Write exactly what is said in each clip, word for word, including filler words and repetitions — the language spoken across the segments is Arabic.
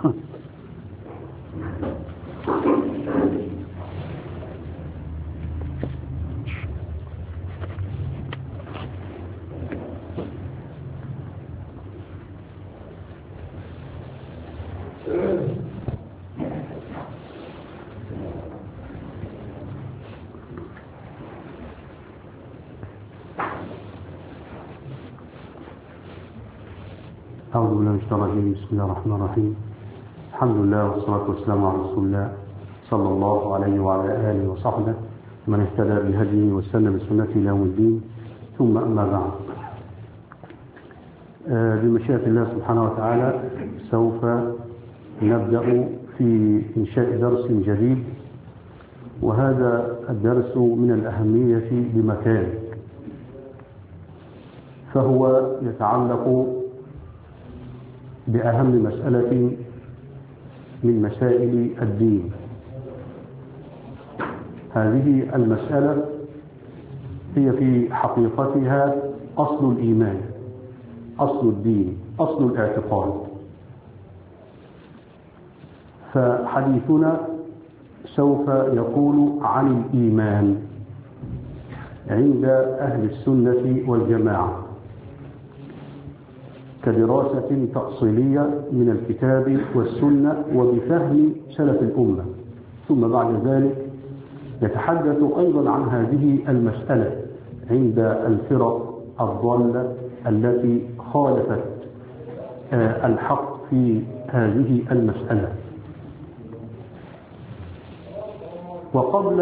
أعوذ بالله من الشيطان الرجيم. بسم الله الرحمن الرحيم. الحمد لله والصلاة والسلام على رسول الله صلى الله عليه وعلى آله وصحبه من اهتدى بهديه واستنى بسنته إلى يوم الدين، ثم أما بعد. بمشيئة الله سبحانه وتعالى سوف نبدأ في إنشاء درس جديد، وهذا الدرس من الأهمية بمكان، فهو يتعلق بأهم مسألة من مسائل الدين. هذه المسألة هي في حقيقتها أصل الإيمان، أصل الدين، أصل الاعتقاد. فحديثنا سوف يكون عن الإيمان عند أهل السنة والجماعة كدراسة تأصيلية من الكتاب والسنة وبفهم سلف الأمة، ثم بعد ذلك يتحدث أيضا عن هذه المسألة عند الفرق الضالة التي خالفت الحق في هذه المسألة. وقبل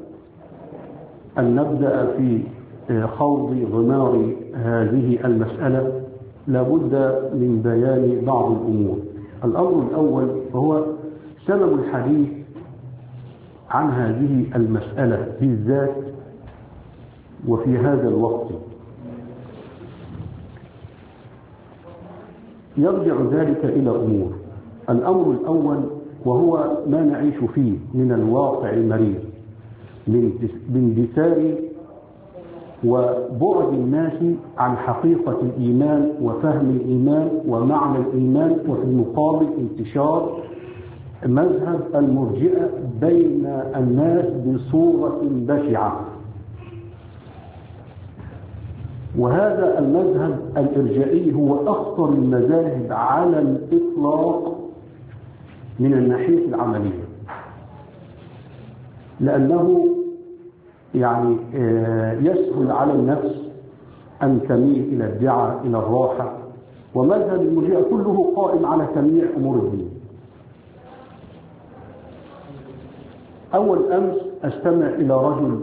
أن نبدأ في خوض غمار هذه المسألة لابد من بيان بعض الأمور. الأمر الأول هو سبب الحديث عن هذه المسألة بالذات وفي هذا الوقت. يرجع ذلك إلى أمور. الأمر الأول وهو ما نعيش فيه من الواقع المرير من اندثار وبعد الناس عن حقيقة الإيمان وفهم الإيمان ومعنى الإيمان، وفي المقابل انتشار مذهب المرجئة بين الناس بصورة بشعة. وهذا المذهب الإرجائي هو أخطر المذاهب على الإطلاق من الناحية العملية، لأنه يعني يسهل على النفس أن تميل إلى الدعاء إلى الراحة، ومذهب المرجئة كله قائم على تمييع أمور الدين. أول أمس أستمع إلى رجل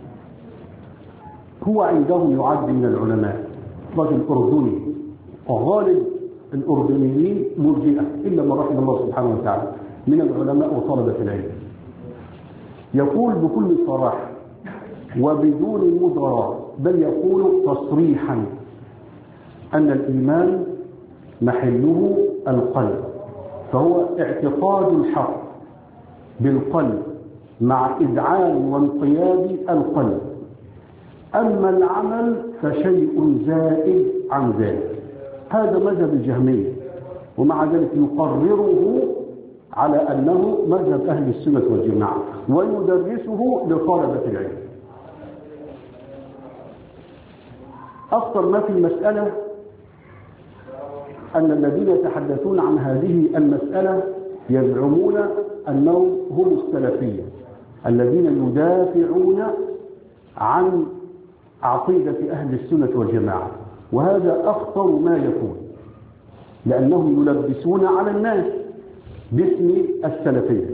هو عندهم يعد من العلماء، رجل أردني، وغالب الأردنيين مرجئة إلا من رحم الله سبحانه وتعالى من العلماء وطلبة العلم. يقول بكل صراحة وبدون مدراء، بل يقول تصريحا أن الإيمان محله القلب، فهو اعتقاد الحق بالقلب مع إذعان وانقياد القلب، أما العمل فشيء زائد عن ذلك. هذا مذهب الجهمية، ومع ذلك يقرره على أنه مذهب أهل السنة والجماعة ويدرسه لطلبة العلم. أخطر ما في المسألة أن الذين يتحدثون عن هذه المسألة يزعمون أنهم هم السلفية الذين يدافعون عن عقيدة أهل السنة والجماعة، وهذا أخطر ما يكون، لأنهم يلبسون على الناس باسم السلفية.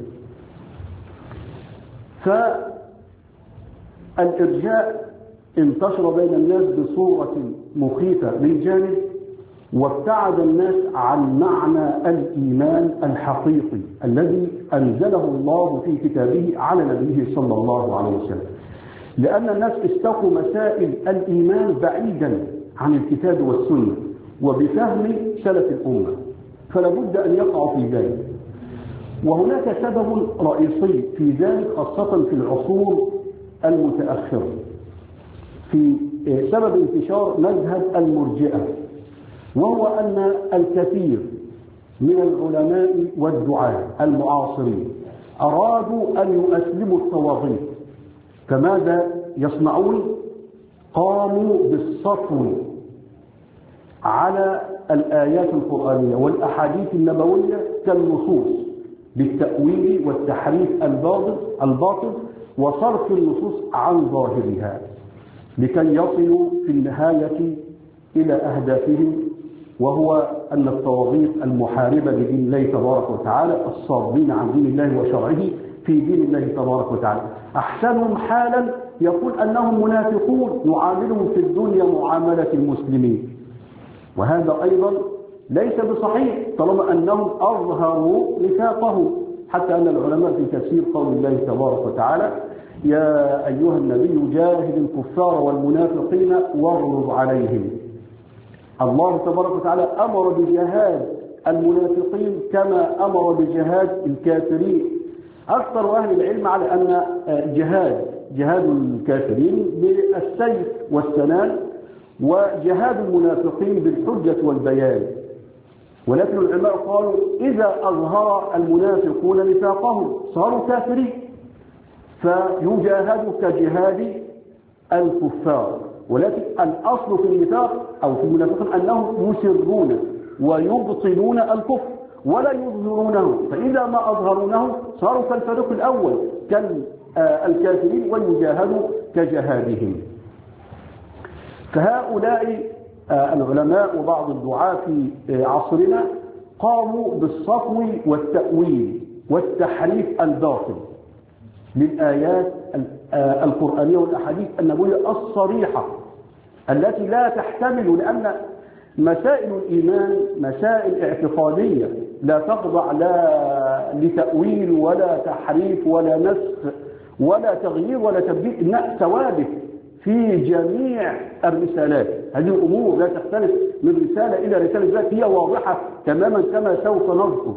فالإرجاء انتشر بين الناس بصورة مخيفة من جانب، وابتعد الناس عن معنى الإيمان الحقيقي الذي أنزله الله في كتابه على نبيه صلى الله عليه وسلم، لأن الناس استقوا مسائل الإيمان بعيدا عن الكتاب والسنة وبفهم سلف الأمة، فلا بد أن يقعوا في ذلك. وهناك سبب رئيسي في ذلك خاصة في العصور المتأخرة، في سبب انتشار مذهب المرجئة، وهو أن الكثير من العلماء والدعاة المعاصرين أرادوا أن يؤسلموا الطواغيت، فماذا يصنعون؟ قاموا بالسطو على الآيات القرآنية والأحاديث النبوية كالنصوص بالتأويل والتحريف الباطل الباطل وصرف النصوص عن ظاهرها لكي يصلوا في النهاية إلى أهدافهم، وهو أن الطواغيت المحاربة لدين الله تبارك وتعالى الصادين عن دين الله وشرعه في دين الله تبارك وتعالى. أحسنهم حالا يقول أنهم منافقون نعاملهم في الدنيا معاملة المسلمين، وهذا أيضا ليس بصحيح طالما أنهم أظهروا نفاقهم، حتى أن العلماء في تفسير قول الله تبارك وتعالى يا أيها النبي جاهد الكفار والمنافقين واغلظ عليهم. الله تبارك وتعالى أمر بجهاد المنافقين كما أمر بجهاد الكافرين. أكثر أهل العلم على أن جهاد جهاد الكافرين بالسيف والسنان، وجهاد المنافقين بالحجة والبيان، ولكن العلماء قالوا إذا أظهر المنافقون نفاقهم صاروا كافرين فيجاهدوا كجهاد الكفار، ولكن الأصل في النفاق أو في المنافقين أنهم يسرون ويبطلون الكفر ولا يظهرونه، فإذا ما أظهرونه صاروا كالفريق الأول كالكافرين ويجاهدوا كجهادهم. فهؤلاء العلماء وبعض الدعاة في عصرنا قاموا بالصفو والتأويل والتحريف الباطل للآيات القرآنية والأحاديث النبوية الصريحة التي لا تحتمل، لأن مسائل الإيمان مسائل اعتقادية لا تخضع لا لتأويل ولا تحريف ولا نسخ ولا تغيير ولا تبديل، إنها ثوابت في جميع الرسالات. هذه الأمور لا تختلف من رسالة إلى رسالة، ذات هي واضحة تماما كما سوف نذكر.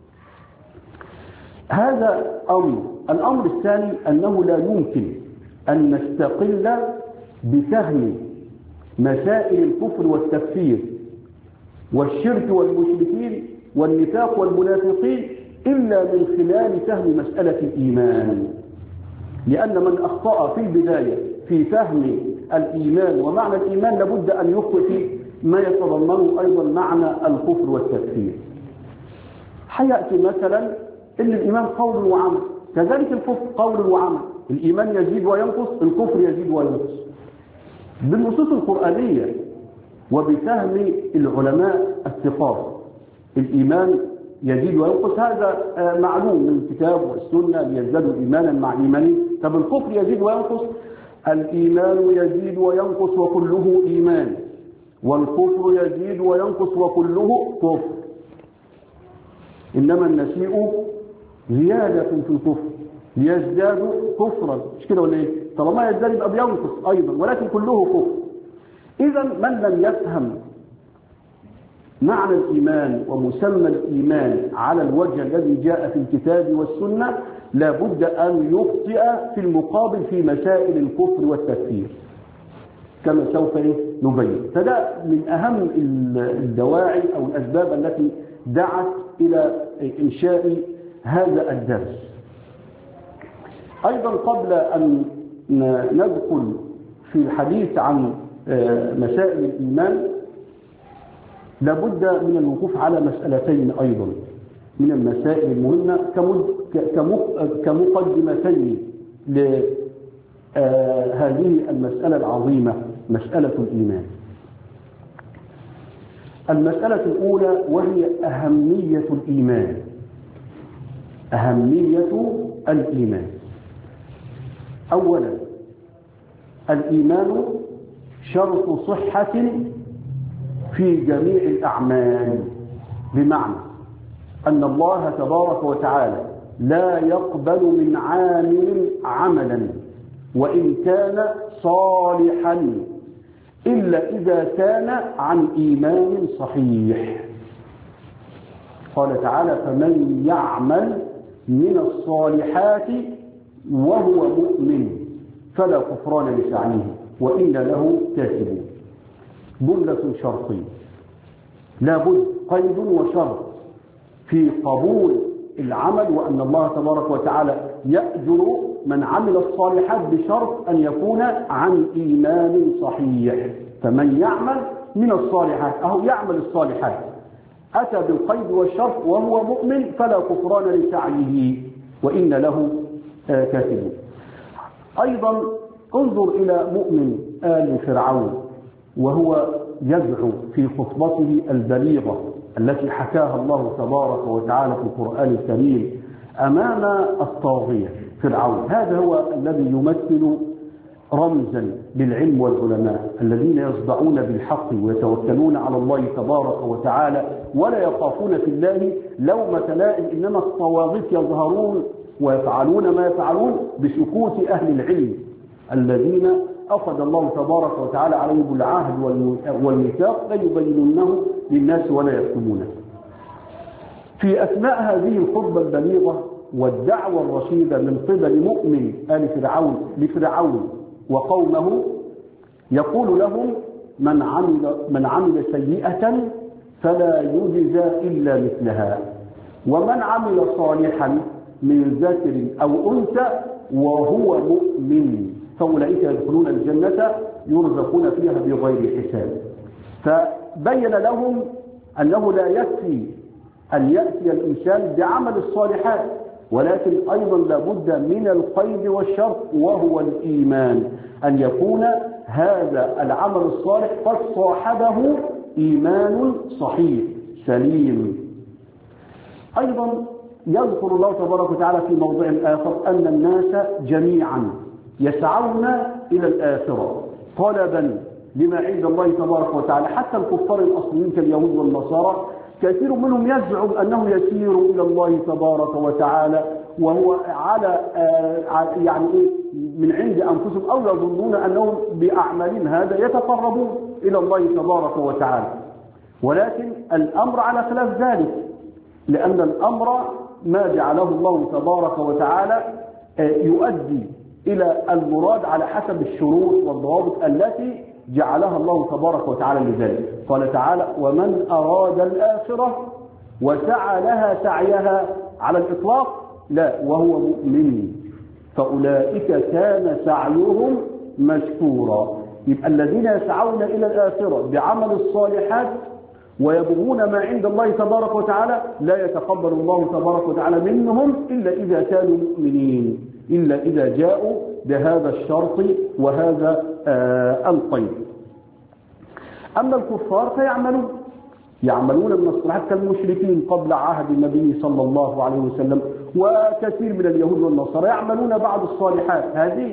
هذا أمر. الأمر الثاني أنه لا يمكن أن نستقل بفهم مسائل الكفر والتكفير والشرك والمشركين والنفاق والمنافقين إلا من خلال فهم مسألة الإيمان، لأن من أخطأ في البداية في فهم الإيمان ومعنى الإيمان لابد أن يخطئ في ما يتضمنه أيضا معنى الكفر والتكفير. حيأتي مثلا إن الإيمان قول وعمل، كذلك الكفر قول وعمل، الإيمان يزيد وينقص، الكفر يزيد وينقص. بالنصوص القرآنية وبفهم العلماء الثقات الإيمان يزيد وينقص، هذا معلوم من الكتاب والسنة ليزدادوا إيمانا مع إيمانه. طب الكفر يزيد وينقص، الإيمان يزيد وينقص وكله إيمان، والكفر يزيد وينقص وكله كفر، إنما النسيء زيادة في الكفر ليزدادوا كفرا، مش كده ولا ايه؟ طالما يزداد يبقى بينقص أيضا، ولكن كله كفر. إذا من لم يفهم معنى الإيمان ومسمى الإيمان على الوجه الذي جاء في الكتاب والسنة لابد أن يخطئ في المقابل في مسائل الكفر والتكفير كما سوف نبين. فده من أهم الدواعي أو الأسباب التي دعت إلى إنشاء هذا الدرس. أيضا قبل أن ندخل في الحديث عن مسائل الإيمان لابد من الوقوف على مسألتين أيضا من المسائل المهمة كمقدمتين لهذه المسألة العظيمة، مسألة الإيمان. المسألة الأولى وهي أهمية الإيمان. أهمية الإيمان. أولا الإيمان شرط صحة في جميع الأعمال، بمعنى أن الله تبارك وتعالى لا يقبل من عامل عملا وإن كان صالحا إلا إذا كان عن إيمان صحيح. قال تعالى فمن يعمل من الصالحات وهو مؤمن فلا كفران لسعيه وإن له كاتبون. جملة شرطية، لابد قيد وشرط في قبول العمل، وأن الله تبارك وتعالى يأجر من عمل الصالحات بشرط أن يكون عن إيمان صحيح. فمن يعمل من الصالحات أو يعمل الصالحات أتى بالقيد والشرط وهو مؤمن فلا كفران لسعيه وإن له كاتبون. أيضا انظر إلى مؤمن آل فرعون وهو يدعو في خطبته البليغة التي حكاها الله تبارك وتعالى في القرآن الكريم أمام الطاغية فرعون. هذا هو الذي يمثل رمزا للعلم والعلماء الذين يصدعون بالحق ويتوكلون على الله تبارك وتعالى ولا يخافون في الله لومة لائم، إنما الطواغيت يظهرون ويفعلون ما يفعلون بسكوت أهل العلم الذين أخذ الله تبارك وتعالى عليهم العهد والميثاق لا يبينونه للناس ولا يكتمونه. في أثناء هذه الخطبة البليغة والدعوة الرشيدة من قبل مؤمن آل فرعون لفرعون وقومه يقول لهم من عمل, من عمل سيئة فلا يجزى إلا مثلها، ومن عمل صالحا من ذكر أو أنثى وهو مؤمن فأولئك يدخلون الجنة يرزقون فيها بغير حساب. فبين لهم أنه لا يكفي أن يأتي الإنسان بعمل الصالحات، ولكن أيضا لابد من القيد والشرط وهو الإيمان، أن يكون هذا العمل الصالح قد صاحبه إيمان صحيح سليم. أيضا يذكر الله تبارك وتعالى في موضع آخر أن الناس جميعا يسعون إلى الآخرة طلبا لما عند الله تبارك وتعالى. حتى الكفار الأصليين كاليهود والنصارى كثير منهم يزعم أنه يسير إلى الله تبارك وتعالى وهو على يعني إيه من عند أنفسهم، أو يظنون أنهم بأعمالهم هذا يتقربون إلى الله تبارك وتعالى. ولكن الأمر على خلاف ذلك، لأن الأمر ما جعله الله تبارك وتعالى يؤدي إلى المراد على حسب الشروط والضوابط التي جعلها الله تبارك وتعالى لذلك. قال تعالى ومن أراد الآخرة وسعى لها سعيها على الإطلاق لا وهو مؤمن فأولئك كان سعيهم مشكورا. يبقى الذين يسعون إلى الآخرة بعمل الصالحات ويبغون ما عند الله تبارك وتعالى لا يتقبل الله تبارك وتعالى منهم إلا إذا كانوا مؤمنين، إلا إذا جاءوا بهذا الشرط وهذا آه القيد. أما الكفار فيعملون يعملون من الصالحات كالمشركين قبل عهد النبي صلى الله عليه وسلم، وكثير من اليهود والنصارى يعملون بعض الصالحات. هذه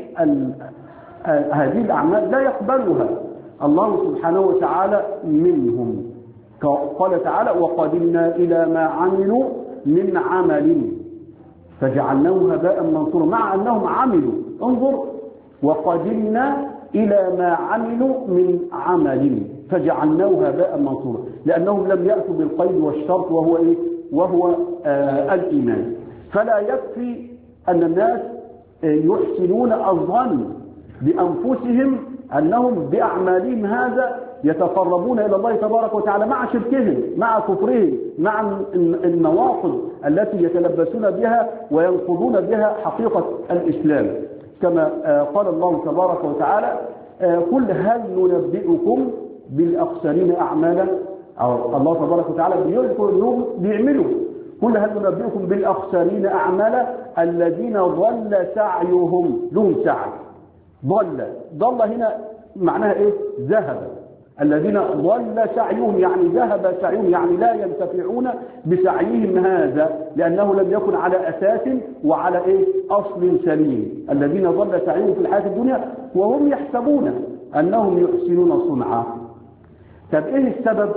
آه هذه الأعمال لا يقبلها الله سبحانه وتعالى منهم. قال تعالى وقدمنا إلى ما عملوا من عمل فجعلناه هباء منصورا، مع أنهم عملوا. انظر وقدمنا إلى ما عملوا من عمل فجعلناه هباء منصورا، لأنهم لم يأتوا بالقيد والشرط وهو إيه؟ وهو آه الإيمان. فلا يكفي أن الناس يحسنون الظن بأنفسهم أنهم بأعمالهم هذا يتقربون إلى الله تبارك وتعالى مع شركهم مع كفرهم مع النواقض التي يتلبسون بها وينقضون بها حقيقة الإسلام، كما قال الله تبارك وتعالى قل هل ننبئكم بالأخسرين أعمالا. أو الله تبارك وتعالى بيذكر أنهم بيعملوا قل هل ننبئكم بالأخسرين أعمالا الذين ضل سعيهم لهم سعي. ضل ضل هنا معناها إيه؟ ذهب. الذين ضل سعيهم يعني ذهب سعيهم، يعني لا ينتفعون بسعيهم هذا لأنه لم يكن على أساس وعلى إيه؟ أصل سليم. الذين ضل سعيهم في الحياة الدنيا وهم يحسبون أنهم يحسنون صنعا. طب إيه السبب؟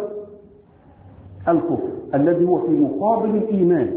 الكفر الذي هو في مقابل الإيمان.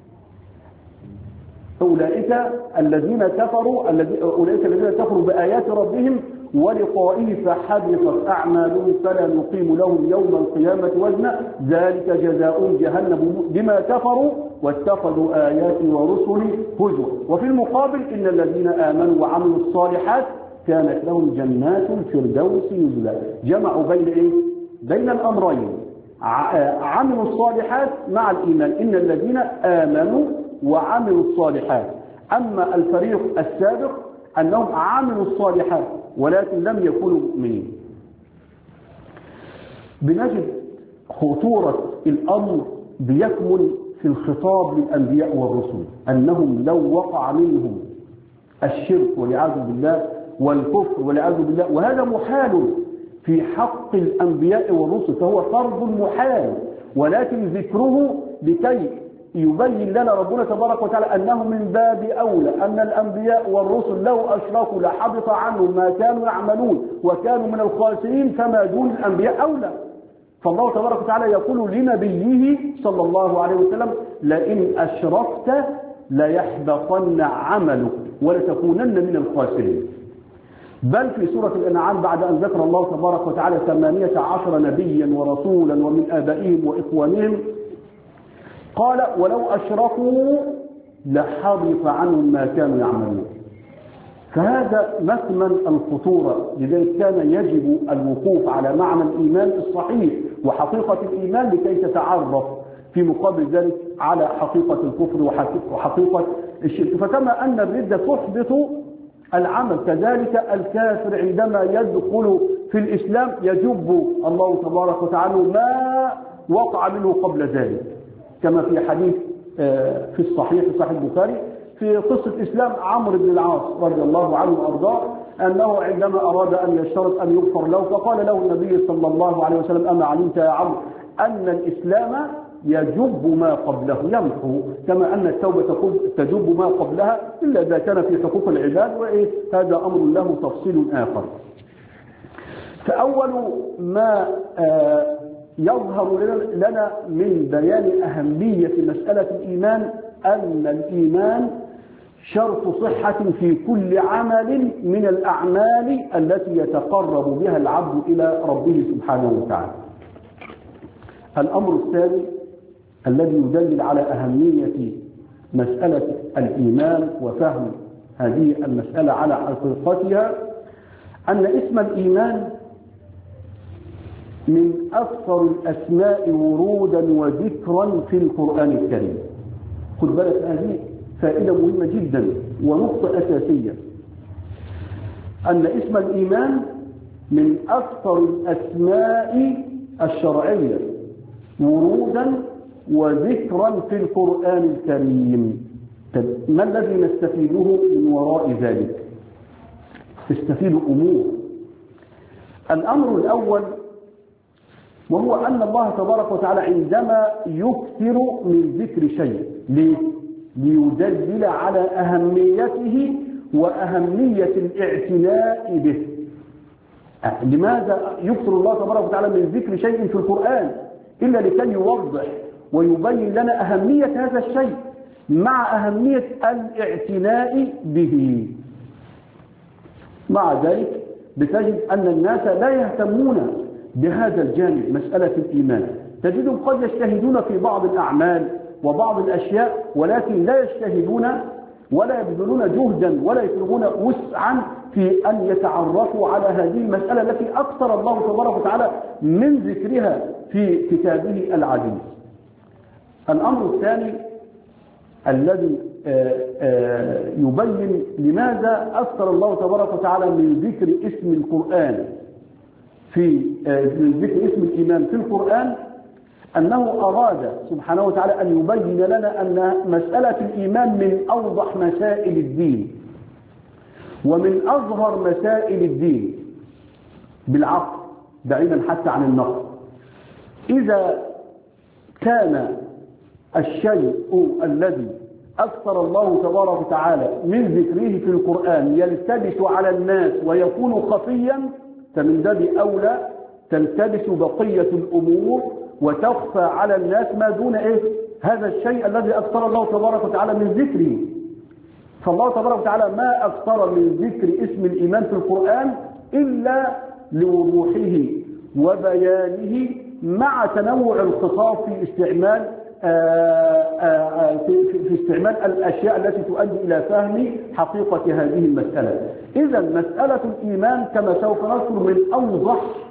أولئك الذين كفروا أولئك الذين كفروا بآيات ربهم ولقائه فحبطت أعمالهم فلا نقيم لهم يوم القيامة وزنا ذلك جزاؤهم جهنم بما كفروا واتخذوا آياتي ورسلي هزوا. وفي المقابل إن الذين آمنوا وعملوا الصالحات كانت لهم جنات الفردوس نزلا. جمعوا بين إيه؟ بين الأمرين، عملوا الصالحات مع الإيمان، إن الذين آمنوا وعملوا الصالحات. أما الفريق السابق أنهم عملوا الصالحات ولكن لم يكونوا مؤمنين. بنجد خطورة الأمر بيكمن في الخطاب للأنبياء والرسل، أنهم لو وقع منهم الشرك والعياذ بالله والكفر والعياذ بالله، وهذا محال في حق الأنبياء والرسل، فهو فرض محال، ولكن ذكره لكي يبين لنا ربنا تبارك وتعالى أنه من باب أولى أن الأنبياء والرسل لو أشركوا لحبط عنهم ما كانوا يعملون وكانوا من الخاسرين، فما دون الأنبياء أولى. فالله تبارك وتعالى يقول لنبيه صلى الله عليه وسلم: لئن أشركت ليحبطن عملك ولتكونن من الخاسرين. بل في سورة الأنعام بعد أن ذكر الله تبارك وتعالى ثمانية عشر نبيا ورسولا ومن آبائهم وإخوانهم قال: ولو أشركوا لحبط عنهم ما كانوا يعملون. فهذا مكمن الخطورة، لذلك كان يجب الوقوف على معنى الإيمان الصحيح وحقيقة الإيمان لكي تتعرف في مقابل ذلك على حقيقة الكفر وحقيقة الشرك. فكما أن الردة تحبط العمل، كذلك الكافر عندما يدخل في الإسلام يجب الله تبارك وتعالى ما وقع منه قبل ذلك، كما في حديث في الصحيح في صحيح البخاري في قصة إسلام عمرو بن العاص رضي الله عنه وأرضاه، أنه عندما أراد أن يشترط أن يغفر له فقال له النبي صلى الله عليه وسلم: أما علمت يا عمرو أن الإسلام يجب ما قبله، يمحو، كما أن التوبة تجب ما قبلها إلا إذا كان في حقوق العباد، وإيه هذا أمر له تفصيل آخر. فأول ما يظهر لنا من بيان أهمية مسألة الإيمان أن الإيمان شرط صحة في كل عمل من الأعمال التي يتقرب بها العبد إلى ربه سبحانه وتعالى. الأمر الثاني الذي يدلل على أهمية مسألة الإيمان وفهم هذه المسألة على حقيقتها أن اسم الإيمان من أكثر الأسماء ورودا وذكرا في القرآن الكريم. خد بالك، هذه فائدة مهمة جدا ونقطة أساسية، أن اسم الإيمان من أكثر الأسماء الشرعية ورودا وذكرا في القرآن الكريم. ما الذي نستفيده من وراء ذلك؟ نستفيد أمور. الأمر الأول وهو أن الله تبارك وتعالى عندما يكثر من ذكر شيء ليه؟ ليدلل على أهميته وأهمية الاعتناء به. لماذا يكثر الله تبارك وتعالى من ذكر شيء في القرآن؟ إلا لكي يوضح ويبين لنا أهمية هذا الشيء مع أهمية الاعتناء به. مع ذلك بتجد أن الناس لا يهتمون بهذا الجانب، مسألة الإيمان. تجدهم قد يجتهدون في بعض الأعمال وبعض الأشياء، ولكن لا يجتهدون ولا يبذلون جهدا ولا يفرغون وسعا في أن يتعرفوا على هذه المسألة التي أكثر الله تبارك وتعالى من ذكرها في كتابه العزيز. الأمر الثاني الذي يبين لماذا أكثر الله تبارك وتعالى من ذكر اسم القرآن في من ذكر اسم الإيمان في القرآن، أنه أراد سبحانه وتعالى أن يبين لنا أن مسألة الإيمان من أوضح مسائل الدين ومن أظهر مسائل الدين بالعقل بعيدا حتى عن النقل. إذا كان الشيء الذي أكثر الله تبارك وتعالى من ذكره في القرآن يلتبس على الناس ويكون خفيا، فمن باب أولى تلتبس بقية الأمور وتخفى على الناس ما دون إيه؟ هذا الشيء الذي أكثر الله تبارك وتعالى من ذكره. فالله تبارك وتعالى ما أكثر من ذكر اسم الإيمان في القرآن إلا لوضوحه وبيانه مع تنوع الخطاب في استعمال آآ آآ في, في استعمال الأشياء التي تؤدي إلى فهم حقيقة هذه المسألة. إذا مسألة الإيمان كما سوف نذكر من أوضح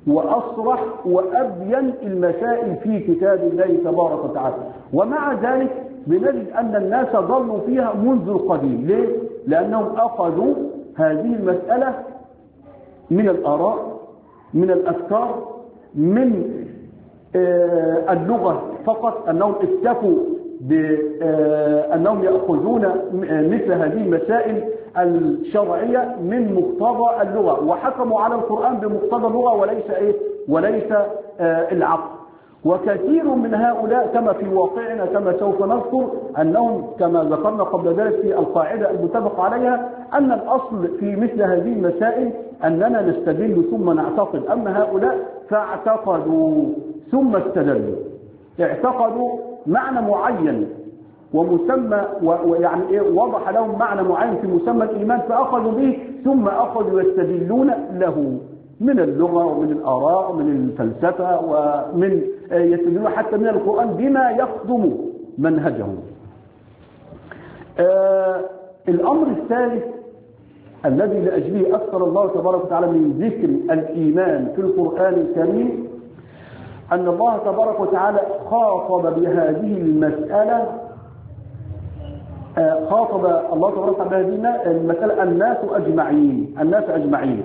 وأصرح وأبين المسائل في كتاب الله تبارك وتعالى. ومع ذلك بنجد أن الناس ضلوا فيها منذ القديم. ليه؟ لأنهم أخذوا هذه المسألة من الآراء، من الأفكار، من اللغة فقط، أنهم اكتفوا بأنهم يأخذون مثل هذه المسائل الشرعية من مقتضى اللغة، وحكموا على القرآن بمقتضى اللغة وليس إيه؟ وليس العقل. وكثير من هؤلاء كما في واقعنا كما سوف نذكر أنهم كما ذكرنا قبل ذلك في القاعدة المتفق عليها أن الأصل في مثل هذه المسائل أننا نستدل ثم نعتقد. أما هؤلاء فاعتقدوا ثم استدلوا، اعتقدوا معنى معين ومسمى ويعني إيه وضح لهم معنى معين في مسمى الإيمان فأخذوا به ثم أخذوا يستدلون له من اللغة ومن الآراء ومن الفلسفة ومن يستدلون حتى من القرآن بما يخدم منهجهم. آه الأمر الثالث الذي لأجله أكثر الله تبارك وتعالى من ذكر الإيمان في القرآن الكريم أن الله تبارك وتعالى خاطب بهذه المسألة آه خاطب الله تبارك وتعالى بهذه المسألة الناس أجمعين الناس أجمعين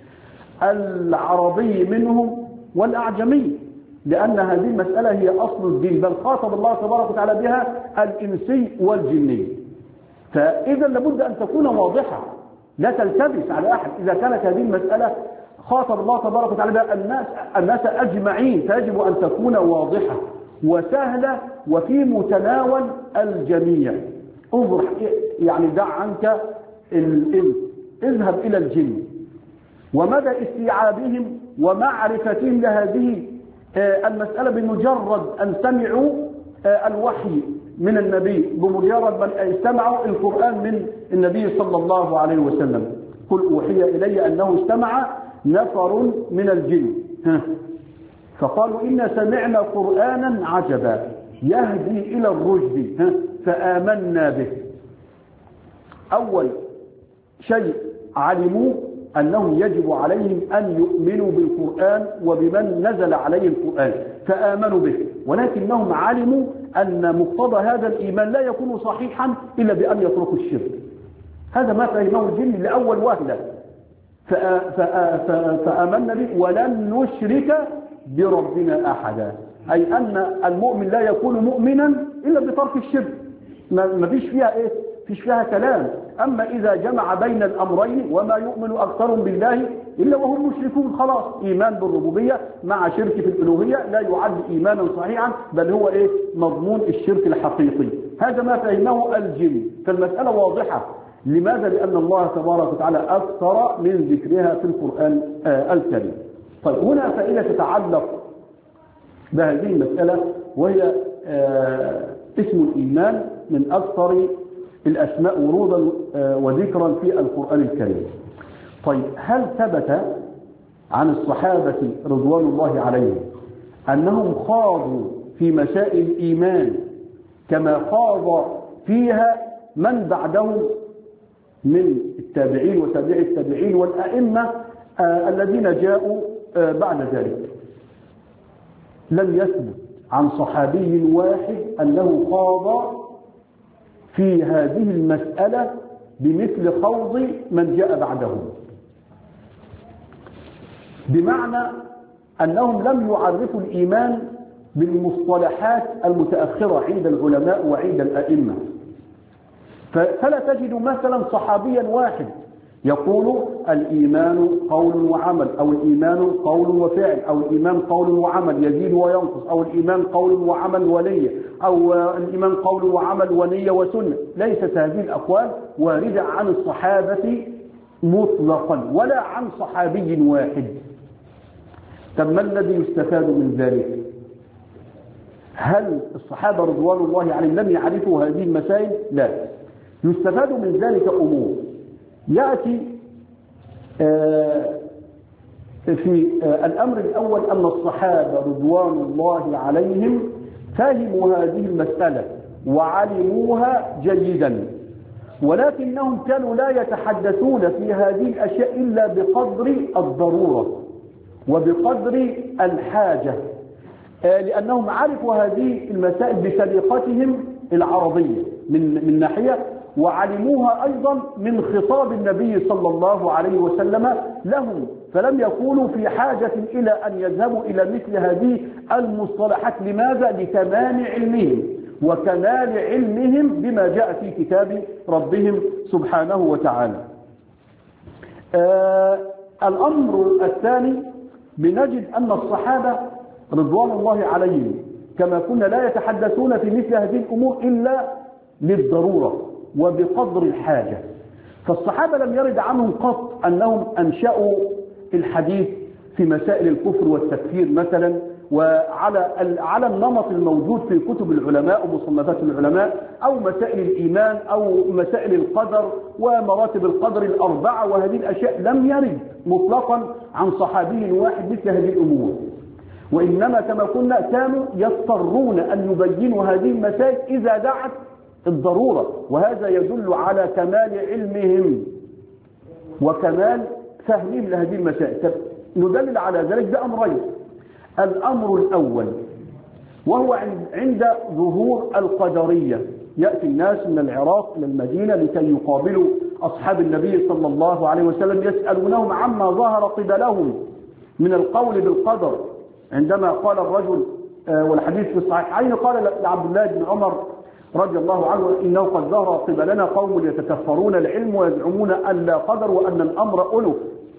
العربي منهم والأعجمي، لأن هذه المسألة هي أصل الدين، بل خاطب الله تبارك وتعالى بها الإنسي والجني. فإذا لابد أن تكون واضحة لا تلتبس على أحد. إذا كانت هذه المسألة خاطب الله تبارك وتعالى بها الناس الناس أجمعين فيجب أن تكون واضحة وسهلة وفي متناول الجميع. انظر يعني دع عنك الإنس، اذهب إلى الجن ومدى استيعابهم ومعرفتهم لهذه المسألة بمجرد أن سمعوا الوحي من النبي، بمجرد من استمعوا القرآن من النبي صلى الله عليه وسلم. قل أوحي إلي أنه استمع نفر من الجن فقالوا إنا سمعنا قرآنا عجبا يهدي إلى الرشد فآمنا به. أول شيء علموا أنهم يجب عليهم أن يؤمنوا بالقرآن وبمن نزل عليه القرآن فآمنوا به، ولكنهم علموا أن مقتضى هذا الإيمان لا يكون صحيحا إلا بأن يتركوا الشرك. هذا ما فهمه الجن لأول وهلة، فآمنا به ولن نشرك بربنا أحدا، أي أن المؤمن لا يكون مؤمنا إلا بترك الشرك. ما فيش فيها إيه؟ فيش فيها كلام. أما إذا جمع بين الأمرين وما يؤمن أكثرهم بالله إلا وهم مشركون، خلاص إيمان بالربوبية مع شرك في الألوهية لا يعد إيمانا صحيحا، بل هو إيه؟ مضمون الشرك الحقيقي. هذا ما فهمه الجن. فالمسألة واضحة. لماذا؟ لأن الله تبارك وتعالى أكثر من ذكرها في القرآن آه الكريم. طيب هنا فائدة تتعلق بهذه المسألة، وهي آه اسم الإيمان من أكثر الأسماء ورودا وذكرا في القرآن الكريم. طيب هل ثبت عن الصحابة رضوان الله عليهم أنهم خاضوا في مسائل الإيمان كما خاض فيها من بعدهم من التابعين وتابعي التابعين والأئمة آه الذين جاءوا آه بعد ذلك؟ لم يثبت عن صحابي واحد أنه خاض في هذه المسألة بمثل خوض من جاء بعدهم، بمعنى أنهم لم يعرفوا الإيمان بالمصطلحات المتأخرة عند العلماء وعند الأئمة. فلا تجد مثلا صحابيا واحد يقول الإيمان قول وعمل، أو الإيمان قول وفعل، أو الإيمان قول وعمل يزيد وينقص، أو الإيمان قول وعمل ونية، أو الإيمان قول وعمل ونية وسنة. ليست هذه الأقوال واردة عن الصحابة مطلقا ولا عن صحابي واحد. طب ما الذي يستفاد من ذلك؟ هل الصحابة رضوان الله عليهم لم يعرفوا هذه المسائل؟ لا. يستفاد من ذلك أمور. يأتي في الأمر الأول أن الصحابة رضوان الله عليهم فهموا هذه المسألة وعلموها جيدا، ولكنهم كانوا لا يتحدثون في هذه الأشياء إلا بقدر الضرورة. وبقدر الحاجة، لأنهم عرفوا هذه المسائل بسليقتهم العربية من من ناحية، وعلموها أيضا من خطاب النبي صلى الله عليه وسلم لهم، فلم يكونوا في حاجة إلى أن يذهبوا إلى مثل هذه المصطلحات. لماذا؟ لتمام علمهم وكمال علمهم بما جاء في كتاب ربهم سبحانه وتعالى. آه الأمر الثاني، بنجد أن الصحابة رضوان الله عليهم كما كنا لا يتحدثون في مثل هذه الأمور إلا للضرورة وبقدر الحاجة. فالصحابة لم يرد عنهم قط أنهم أنشأوا الحديث في مسائل الكفر والتكفير مثلا، وعلى على النمط الموجود في كتب العلماء ومصنفات العلماء، أو مسائل الإيمان أو مسائل القدر ومراتب القدر الأربعة، وهذه الأشياء لم يرد مطلقا عن صحابي واحد مثل هذه الأمور. وإنما كما قلنا كانوا يضطرون أن يبينوا هذه المسائل إذا دعت الضرورة، وهذا يدل على كمال علمهم وكمال فهمهم لهذه المسائل. ندلل على ذلك بأمرين. الأمر الأول وهو عند ظهور القدرية، يأتي الناس من العراق إلى المدينة لكي يقابلوا أصحاب النبي صلى الله عليه وسلم، يسألونهم عما ظهر قبلهم من القول بالقدر. عندما قال الرجل والحديث في الصحيحين، قال لعبد الله بن عمر رضي الله عنه: إنه قد ظهر قبلنا قوم يتكفرون العلم ويزعمون أن لا قدر وأن الأمر ألف.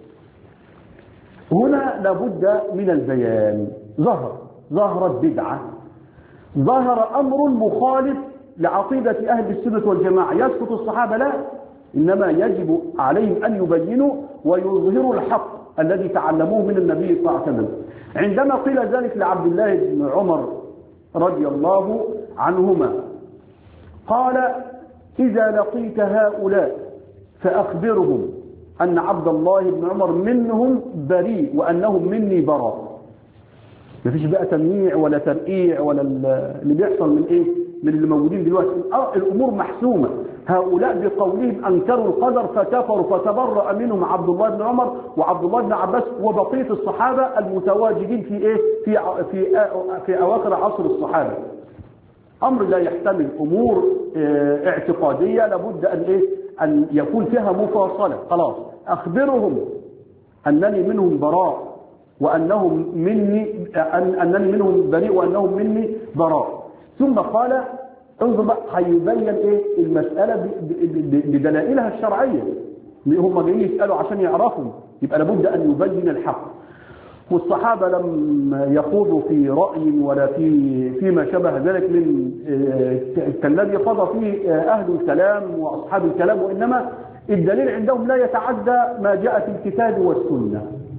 هنا لابد من البيان. ظهر ظهرت بدعة، ظهر أمر مخالف لعقيدة أهل السنة والجماعة. يسقط الصحابة؟ لا، إنما يجب عليهم أن يبينوا ويظهروا الحق الذي تعلموه من النبي صلى الله عليه وسلم. عندما قيل ذلك لعبد الله بن عمر رضي الله عنهما، قال: إذا لقيت هؤلاء فأخبرهم أن عبد الله بن عمر منهم بريء وأنهم مني براء. ما فيش بقى تمييع ولا ترقيع ولا اللي بيحصل من إيه؟ من اللي موجودين دلوقتي. الأمور محسومة. هؤلاء بقولهم أنكروا القدر فكفروا، فتبرأ منهم عبد الله بن عمر وعبد الله بن عباس وبقية الصحابة المتواجدين في إيه؟ في في في أواخر عصر الصحابة. أمر لا يحتمل أمور اعتقادية، لابد أن إيه؟ أن يكون فيها مفاصلة. خلاص، أخبرهم أنني منهم براء وأنهم مني أن أنني منهم بريء وأنهم مني براء. ثم قال: انظر بقى، هيبين إيه المسألة بدلائلها الشرعية. هم جايين يسألوا عشان يعرفوا، يبقى لابد أن يبين الحق. والصحابة لم يخوضوا في رأي ولا في فيما شبه ذلك من كالذي خاض فيه أهل الكلام وأصحاب الكلام، وإنما الدليل عندهم لا يتعدى ما جاء في الكتاب والسنة.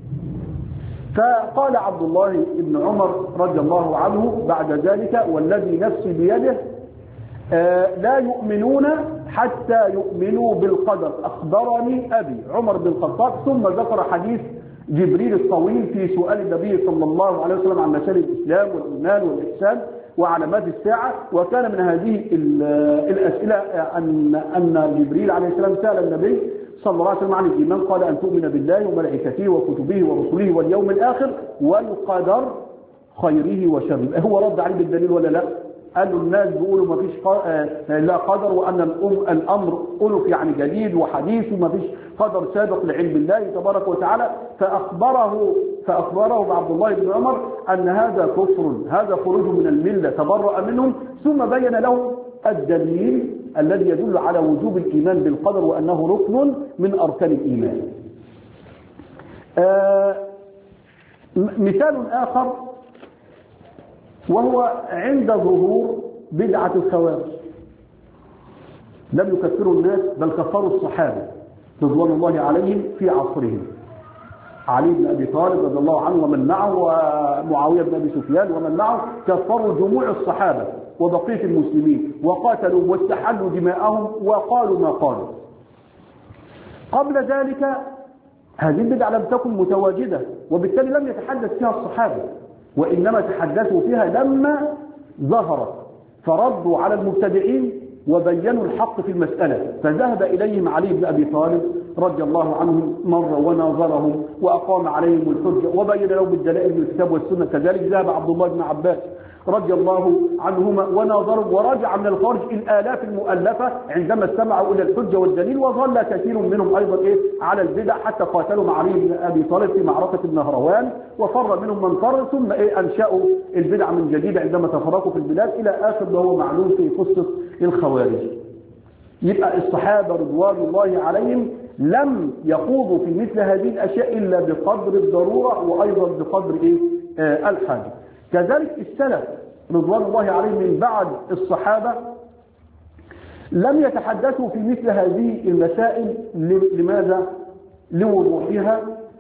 فقال عبد الله بن عمر رضي الله عنه بعد ذلك: والذي نفسي بيده لا يؤمنون حتى يؤمنوا بالقدر، أخبرني أبي عمر بن الخطاب. ثم ذكر حديث جبريل الطويل في سؤال النبي صلى الله عليه وسلم عن مسائل الإسلام والإيمان والإحسان وعلامات الساعة. وكان من هذه الأسئلة أن أن جبريل عليه السلام سأل النبي صلى الله عليه وسلم عن الإيمان، قال: أن تؤمن بالله وملائكته وكتبه ورسله واليوم الآخر والقدر خيره وشره. هو رد عليه بالدليل ولا لا؟ قالوا الناس بيقولوا ما فيش لا قدر، وأن الأمر ألف يعني جديد وحديث، وما فيش قدر سابق لعلم الله تبارك وتعالى. فأخبره فأخبره بعبد الله بن عمر أن هذا كفر، هذا خروج من الملة، تبرأ منهم. ثم بين له الدليل الذي يدل على وجوب الإيمان بالقدر وأنه ركن من أركان الإيمان. آه مثال آخر وهو عند ظهور بدعة الخوارج. لم يكفروا الناس بل كفروا الصحابة رضوان الله عليهم في عصرهم. علي بن أبي طالب رضي الله عنه ومن معه، ومعاوية بن أبي سفيان ومن معه، كفروا جموع الصحابة وبقية المسلمين وقاتلوا واستحلوا دماءهم وقالوا ما قالوا. قبل ذلك هذه البدعة لم تكن متواجدة، وبالتالي لم يتحدث فيها الصحابة، وإنما تحدثوا فيها لما ظهرت، فردوا على المبتدعين وبينوا الحق في المسألة، فذهب إليهم علي بن أبي طالب رضي الله عنه مرة وناظرهم وأقام عليهم الحجة وبين لهم بالدلائل من الكتاب والسنة. كذلك ذهب عبد الله بن عباس رضي الله عنهما وناظرهم، ورجع من الخارج الآلاف المؤلفة عندما استمعوا إلى الحجة والدليل، وظل كثير منهم أيضا إيه على البدع حتى قاتلوا مع علي بن أبي طالب في معركة النهروان، وفر منهم من فر، ثم إيه أنشأوا البدع من جديد عندما تفرقوا في البلاد إلى آخر ما هو معلوم في قصة الخوارج. يبقى الصحابة رضوان الله عليهم لم يخوضوا في مثل هذه الأشياء إلا بقدر الضرورة وأيضا بقدر إيه آه الحاجة. كذلك السلف رضوان الله عليهم من بعد الصحابة لم يتحدثوا في مثل هذه المسائل. لماذا؟ لوضوحها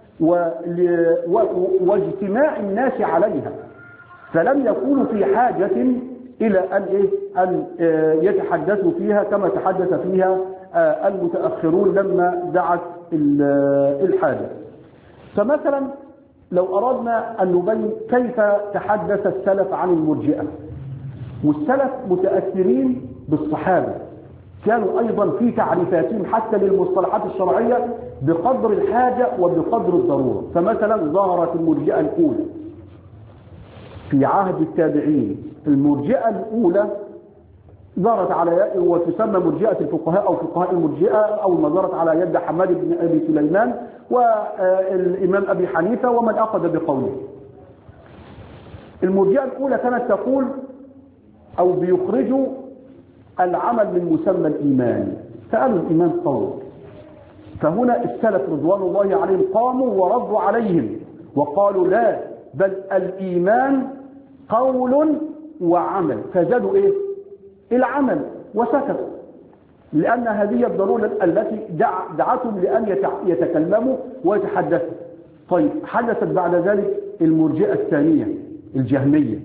واجتماع الناس عليها، فلم يكونوا في حاجة إلى أن, إيه؟ أن يتحدثوا فيها كما تحدث فيها المتأخرون لما دعت الحاجة. فمثلا لو أردنا أن نبين كيف تحدث السلف عن المرجئة، والسلف متأثرين بالصحابة، كانوا أيضا في تعريفاتهم حتى للمصطلحات الشرعية بقدر الحاجة وبقدر الضرورة. فمثلا ظهرت المرجئة الأولى في عهد التابعين. المرجئة الأولى ظهرت على وتسمى مرجئة الفقهاء أو فقهاء المرجئة، أو ما ظهرت على يد حماد بن أبي سليمان والإمام أبي حنيفة ومن أخذ بقوله. المرجئة الأولى كانت تقول أو بيخرجوا العمل من مسمى الإيمان، فقالوا الإيمان قول. فهنا السلف رضوان الله عليهم قاموا وردوا عليهم وقالوا لا، بل الإيمان قول وعمل، فزادوا إيه؟ العمل وسكتوا، لأن هذه الضرورة التي دعتهم لأن يتكلموا ويتحدثوا. طيب حدثت بعد ذلك المرجئة الثانية الجهمية،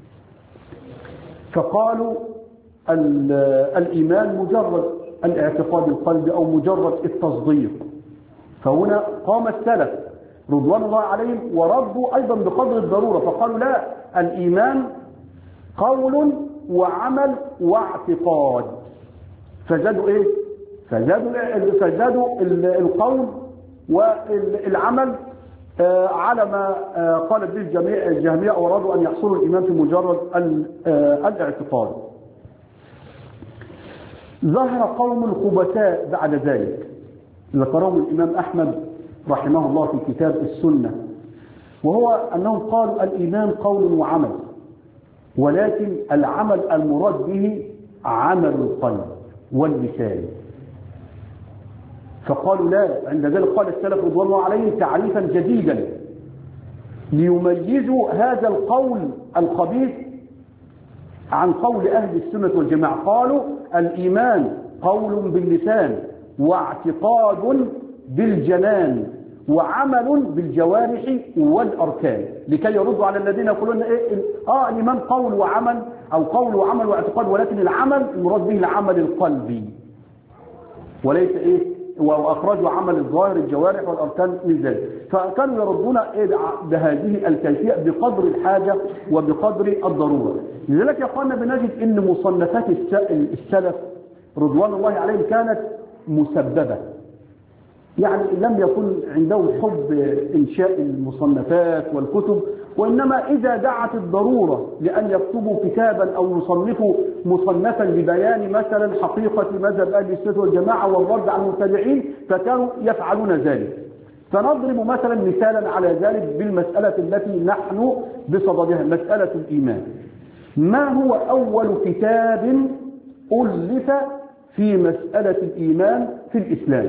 فقالوا الإيمان مجرد الاعتقاد القلبي أو مجرد التصديق. فهنا قام السلف رضوان الله عليهم وردوا أيضا بقدر الضرورة، فقالوا لا، الإيمان قول وعمل واعتقاد، فزادوا إيه؟ فزادوا, فزادوا القول والعمل على ما قالت به الجميع الجهمية، وأرادوا أن يحصلوا الإيمان في مجرد الاعتقاد. ظهر قوم الخبثاء بعد ذلك، ذكرهم الإمام أحمد رحمه الله في كتاب السنة، وهو أنهم قالوا الإيمان قول وعمل، ولكن العمل المراد به عمل القلب واللسان. فقالوا لا، عند ذلك قال السلف رضوان الله عليه تعريفا جديدا ليميزوا هذا القول الخبيث عن قول أهل السنة والجماعة. قالوا الإيمان قول باللسان واعتقاد بالجنان وعمل بالجوارح والأركان، لكي يردوا على الذين يقولون إيه آه الإيمان قول وعمل أو قول وعمل واعتقاد، ولكن العمل المراد به العمل القلبي وليس إيه، وأخرجوا عمل الظاهر الجوارح والأركان من ذلك. فكانوا يردون إيه بهذه الكيفية بقدر الحاجة وبقدر الضرورة. لذلك يا أخوانا بنجد إن مصنفات السلف رضوان الله عليهم كانت مسببة، يعني لم يكن عندهم حب إنشاء المصنفات والكتب، وإنما إذا دعت الضرورة لأن يكتبوا كتابا أو يصنفوا مصنفا لبيان مثلا حقيقة مذهب أهل السنة والجماعة والرد على المبتدعين فكانوا يفعلون ذلك. فنضرب مثلا مثالا على ذلك بالمسألة التي نحن بصددها، مسألة الإيمان. ما هو أول كتاب ألف في مسألة الإيمان في الإسلام؟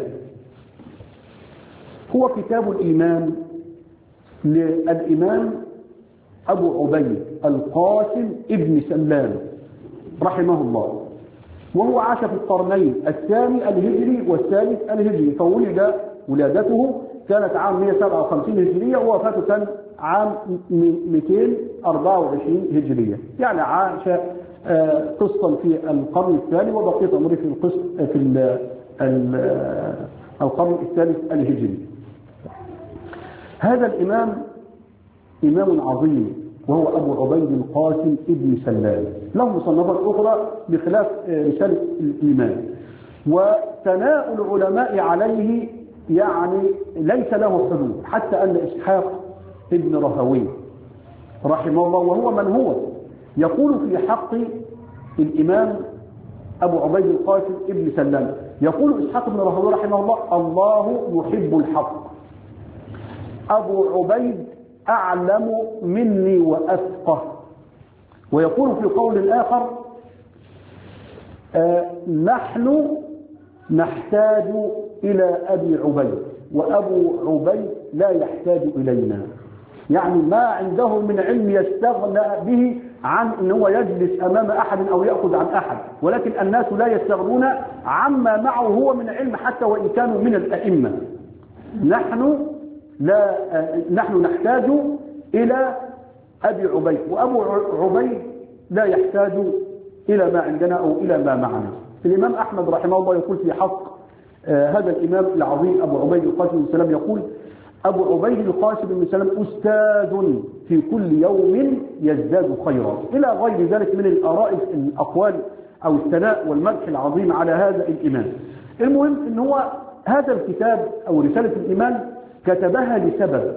هو كتاب الإيمان للإمام أبو عبيد القاسم ابن سلام رحمه الله، وهو عاش في القرنين الثاني الهجري والثالث الهجري، فولد ولادته كانت عام مئة وسبعة وخمسين هجرية ووفاته كان عام مئتين وأربعة وعشرين هجرية، يعني عاش قسطا في القرن الثاني وبقيت عمره في القسط في القرن الثالث الهجري. هذا الإمام إمام عظيم وهو أبو عبيد القاسم ابن سلام، له مصنفات أخرى بخلاف رسالة الإيمان. وثناء العلماء عليه يعني ليس له حدود، حتى أن إسحاق ابن راهويه رحمه الله وهو من هو يقول في حق الإمام أبو عبيد القاسم ابن سلام، يقول إسحاق ابن راهويه رحمه الله: الله يحب الحق، أبو عبيد أعلم مني وأفقه. ويقول في قول آخر: آه نحن نحتاج إلى أبي عبيد وأبو عبيد لا يحتاج إلينا. يعني ما عنده من علم يستغنى به عن أنه يجلس أمام أحد أو يأخذ عن أحد، ولكن الناس لا يستغنون عما معه هو من علم حتى وإن كانوا من الأئمة. نحن لا نحن نحتاج إلى أبي عبيد وأبو عبيد لا يحتاج إلى ما عندنا أو إلى ما معنا. الإمام أحمد رحمه الله يقول في حق آه هذا الإمام العظيم أبو عبيد القاسم بن سلام، يقول: أبو عبيد القاسم بن سلام أستاذ في كل يوم يزداد خيرا، إلى غير ذلك من الآراء الأقوال أو الثناء والمدح العظيم على هذا الإمام. المهم أن هو هذا الكتاب أو رسالة الإيمان كتبها لسبب،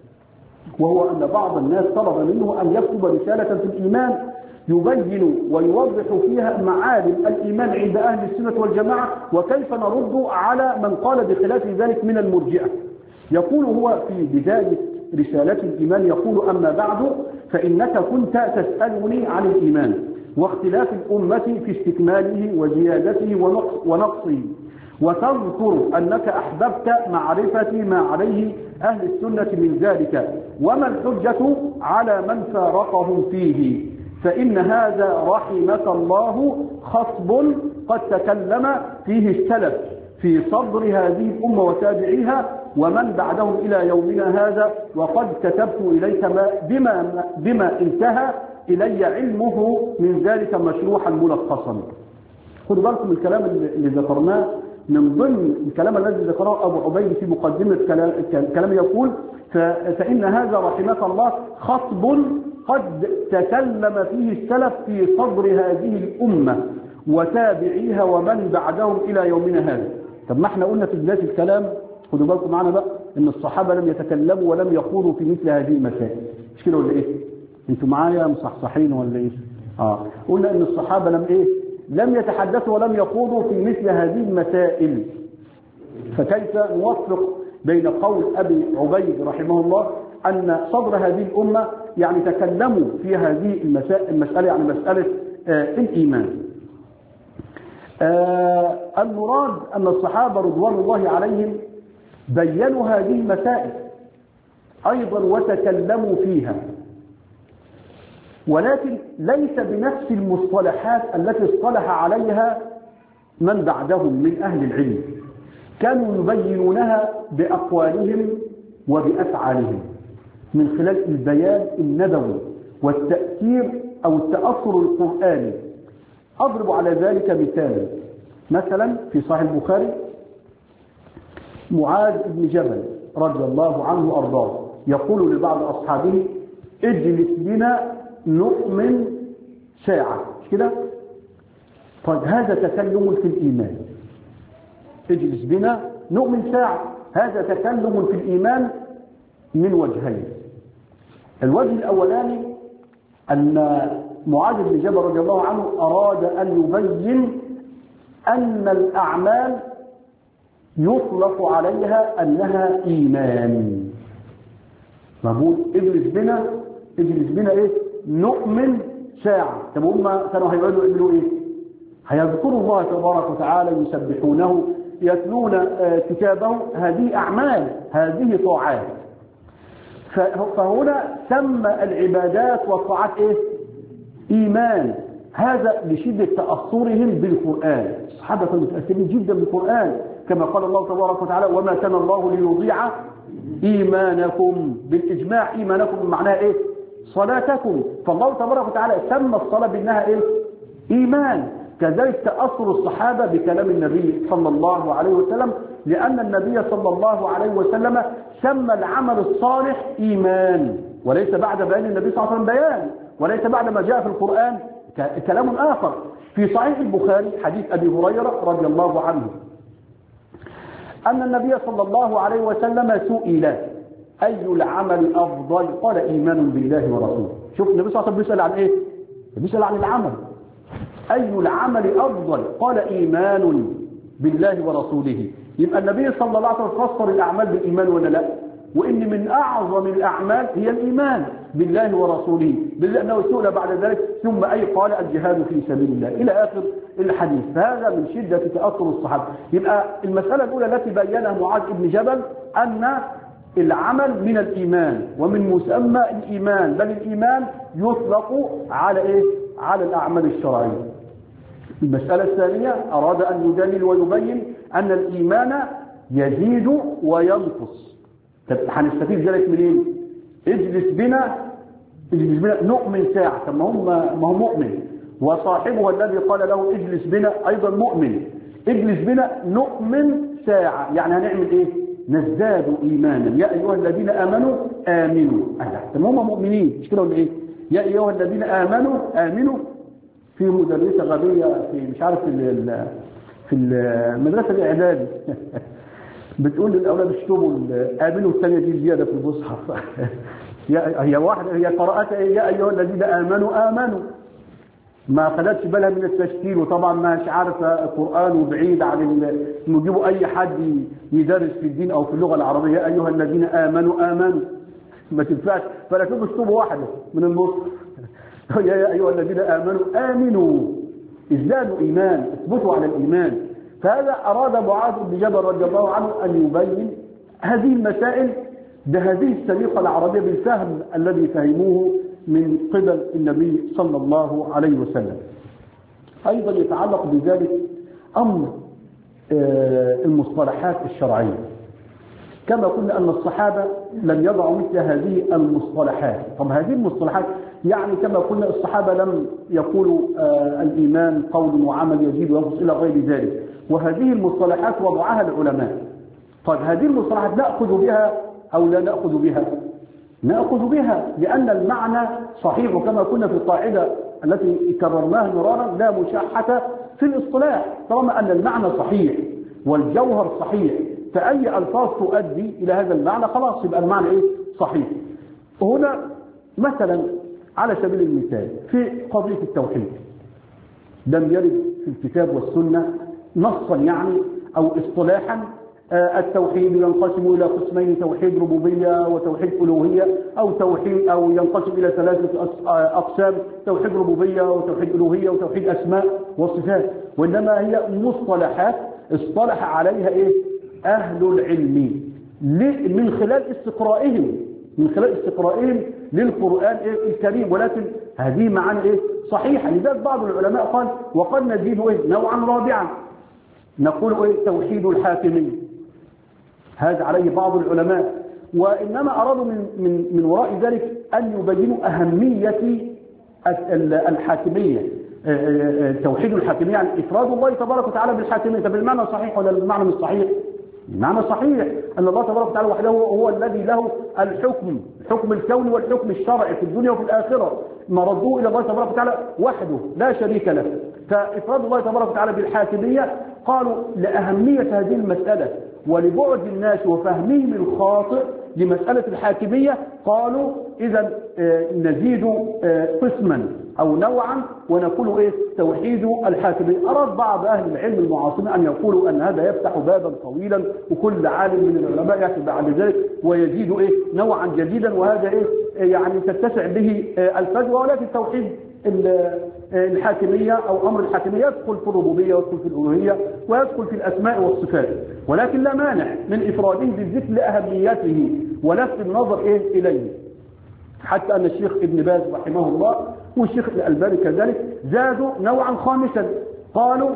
وهو أن بعض الناس طلب منه أن يكتب رسالة في الإيمان يبين ويوضح فيها معالم الإيمان عند أهل السنة والجماعة، وكيف نرد على من قال بخلاف ذلك من المرجئة. يقول هو في بداية رسالة الإيمان، يقول: أما بعد فإنك كنت تسألني عن الإيمان واختلاف الأمة في استكماله وزيادته ونقصه، وتذكر أنك أحببت معرفة ما عليه أهل السنة من ذلك، وما الحجة على من فارقهم فيه، فإن هذا رحمك الله خطب قد تكلم فيه السلف في صدر هذه الأمة وتابعيها ومن بعدهم إلى يومنا هذا، وقد كتبت إليك بما, بما انتهى إلي علمه من ذلك مشروحا ملخصا. خذوا بالكم الكلام اللي ذكرناه من ضمن الكلام الذي ذكره أبو عبيد في مقدمة كلام، يقول: فإن هذا رحمك الله خطب قد تكلم فيه السلف في صدر هذه الأمة وتابعيها ومن بعدهم إلى يومنا هذا. طب ما احنا قلنا في بداية الكلام، خدوا بالكم معنا بقى، ان الصحابة لم يتكلموا ولم يخوضوا في مثل هذه المسائل. مش كده ولا ايه؟ انتوا معايا مصحصحين ولا ايه؟ اه قلنا ان الصحابة لم ايه؟ لم يتحدثوا ولم يخوضوا في مثل هذه المسائل. فكيف نوفق بين قول ابي عبيد رحمه الله ان صدر هذه الامة يعني تكلموا في هذه المسألة، يعني مسألة آه الإيمان. آه المراد أن الصحابة رضوان الله عليهم بيّنوا هذه المسائل أيضا وتكلموا فيها، ولكن ليس بنفس المصطلحات التي اصطلح عليها من بعدهم من أهل العلم، كانوا يبينونها بأقوالهم وبأفعالهم من خلال البيان النبوي والتأثير أو التأثر القرآني. أضرب على ذلك مثالا، مثلا في صحيح البخاري معاذ بن جبل رضي الله عنه وأرضاه يقول لبعض أصحابه: اجلس بنا نؤمن ساعة. مش كده؟ طيب هذا تكلم في الإيمان. اجلس بنا نؤمن ساعة، هذا تكلم في الإيمان من وجهين. الوجه الأولاني أن معاذ بن جبل رضي الله عنه أراد أن يبين أن الأعمال يطلق عليها أنها إيمان. مقول اجلس بنا اجلس بنا إيه؟ نؤمن ساعة. طب هم كانوا هيقعدوا يعملوا إيه؟ هيذكروا الله تبارك وتعالى، يسبحونه، يتلون كتابه. هذه أعمال، هذه طاعات. فهنا سمى العبادات والطاعات إيه؟ إيمان. هذا لشدة تأثرهم بالقرآن. الصحابة كانوا متأثرين جدا بالقرآن، كما قال الله تبارك وتعالى: وما كان الله ليضيع إيمانكم. بالإجماع إيمانكم معناها إيه؟ صلاتكم. فالله تبارك وتعالى سمى الصلاة بأنها إيه؟ إيمان. كذلك تأثر الصحابة بكلام النبي صلى الله عليه وسلم، لأن النبي صلى الله عليه وسلم سمى العمل الصالح إيمان. وليس بعد بيان النبي صلى الله عليه وسلم بيان، وليس بعد ما جاء في القرآن كلام آخر. في صحيح البخاري حديث أبي هريرة رضي الله عنه أن النبي صلى الله عليه وسلم سئل أي العمل أفضل؟ قال إيمان بالله ورسوله. شوف النبي صلى الله عليه وسلم بيسأل عن إيه؟ بيسأل عن العمل. أي العمل أفضل؟ قال إيمان بالله ورسوله. يبقى النبي صلى الله عليه وسلم فسر الأعمال بالإيمان ولا لا؟ وإن من أعظم الأعمال هي الإيمان بالله ورسوله، بالله أنه سئل بعد ذلك ثم أي قال الجهاد في سبيل الله إلى آخر الحديث. فهذا من شدة تأثر الصحابة. يبقى المسألة الأولى التي بينها معاذ بن جبل أن العمل من الإيمان ومن مسمى الإيمان، بل الإيمان يطلق على إيه؟ على الأعمال الشرعية. المسألة الثانية أراد أن يدلل ويبين أن الإيمان يزيد وينقص. طب هنستفيد ذلك منين؟ اجلس بنا اجلس بنا نؤمن ساعة. طب ما هو ما هو مؤمن، وصاحبه الذي قال له اجلس بنا أيضا مؤمن. اجلس بنا نؤمن ساعة، يعني هنعمل إيه؟ نزداد إيمانا. يا أيها الذين آمنوا آمنوا. أهلا. طب هم مؤمنين مش كده ولا إيه؟ يا أيها الذين آمنوا آمنوا. في مدرسة غبية في مش عارف في في المدرسة الإعدادي بتقول للأولاد اشتموا آمنوا، الثانية دي زيادة في المصحف. هي واحدة هي قراءتها يا أيها الذين آمنوا آمنوا، ما خدتش بالها من التشكيل، وطبعا مش عارفة قرآن وبعيد عن نجيبوا أي حد يدرس في الدين أو في اللغة العربية. يا أيها الذين آمنوا آمنوا ما تنفعش، فلا تبقى اشتموا واحدة من المصحف. يا أيها الذين آمنوا آمنوا، ازدادوا إيمان، اثبتوا على الإيمان. فهذا أراد معاذ بن جبل رضي الله عنه أن يبين هذه المسائل بهذه السليقة العربية بالفهم الذي فهموه من قبل النبي صلى الله عليه وسلم. أيضا يتعلق بذلك أمر المصطلحات الشرعية. كما قلنا أن الصحابة لم يضعوا مثل هذه المصطلحات. طب هذه المصطلحات يعني كما قلنا الصحابة لم يقولوا آه الإيمان قول وعمل يزيد وينقص إلى غير ذلك، وهذه المصطلحات وضعها العلماء. طيب هذه المصطلحات نأخذ بها أو لا نأخذ بها؟ نأخذ بها لأن المعنى صحيح، وكما كنا في القاعدة التي كررناها مرارا لا مشاحة في الاصطلاح. طالما أن المعنى صحيح والجوهر صحيح فأي ألفاظ تؤدي إلى هذا المعنى خلاص يبقى المعنى إيه؟ صحيح. هنا مثلا على سبيل المثال في قضية التوحيد لم يرد في الكتاب والسنة نصا يعني أو اصطلاحا التوحيد ينقسم إلى قسمين: توحيد ربوبية وتوحيد ألوهية، أو توحيد أو ينقسم إلى ثلاثة أقسام: توحيد ربوبية وتوحيد ألوهية وتوحيد أسماء وصفات. وإنما هي مصطلحات اصطلح عليها إيه؟ أهل العلم من خلال استقرائهم من خلال استقرائهم للقرآن الكريم، ولكن هذه معاني إيه؟ صحيحة. لذلك بعض العلماء قال وقد نزيد إيه؟ نوعا رابعا نقول إيه؟ توحيد الحاكمية. هذا عليه بعض العلماء، وإنما أرادوا من, من, من وراء ذلك أن يبينوا أهمية الحاكمية. توحيد الحاكمية يعني إفراد الله تبارك وتعالى بالحاكمية. طب المعنى صحيح ولا المعنى مش صحيح؟ المعنى صحيح أن الله تبارك وتعالى وحده هو الذي له الحكم، الحكم الكوني والحكم الشرعي في الدنيا وفي الآخرة، مردوه إلى الله تبارك وتعالى وحده لا شريك له. فإفراد الله تبارك وتعالى بالحاكمية قالوا لأهمية هذه المسألة ولبعد الناس وفهمهم الخاطئ لمسألة الحاكمية، قالوا إذا نزيد قسما أو نوعا ونقول إيه؟ توحيد الحاكمية. أراد بعض أهل العلم المعاصرين أن يقولوا أن هذا يفتح بابا طويلا، وكل عالم من العلماء يأتي بعد ذلك ويزيد إيه؟ نوعا جديدا، وهذا إيه؟ يعني تتسع به الفجوة. ولكن توحيد الحاكمية أو أمر الحاكمية يدخل في الربوبية ويدخل في الألوهية ويدخل في الأسماء والصفات، ولكن لا مانع من إفراده بالذكر لأهميته ولفت النظر إيه إليه. حتى أن الشيخ ابن باز رحمه الله والشيخ الألباني كذلك زادوا نوعا خامسا، قالوا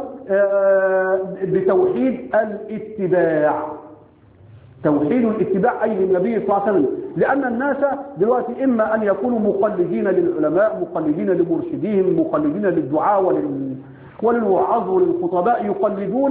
بتوحيد الاتباع. توحيد الاتباع أي للنبي صلى الله عليه وسلم، لأن الناس دلوقتي إما أن يكونوا مقلدين للعلماء، مقلدين لمرشديهم، مقلدين للدعاء ولل... وللوعظ وللخطباء، يقلدون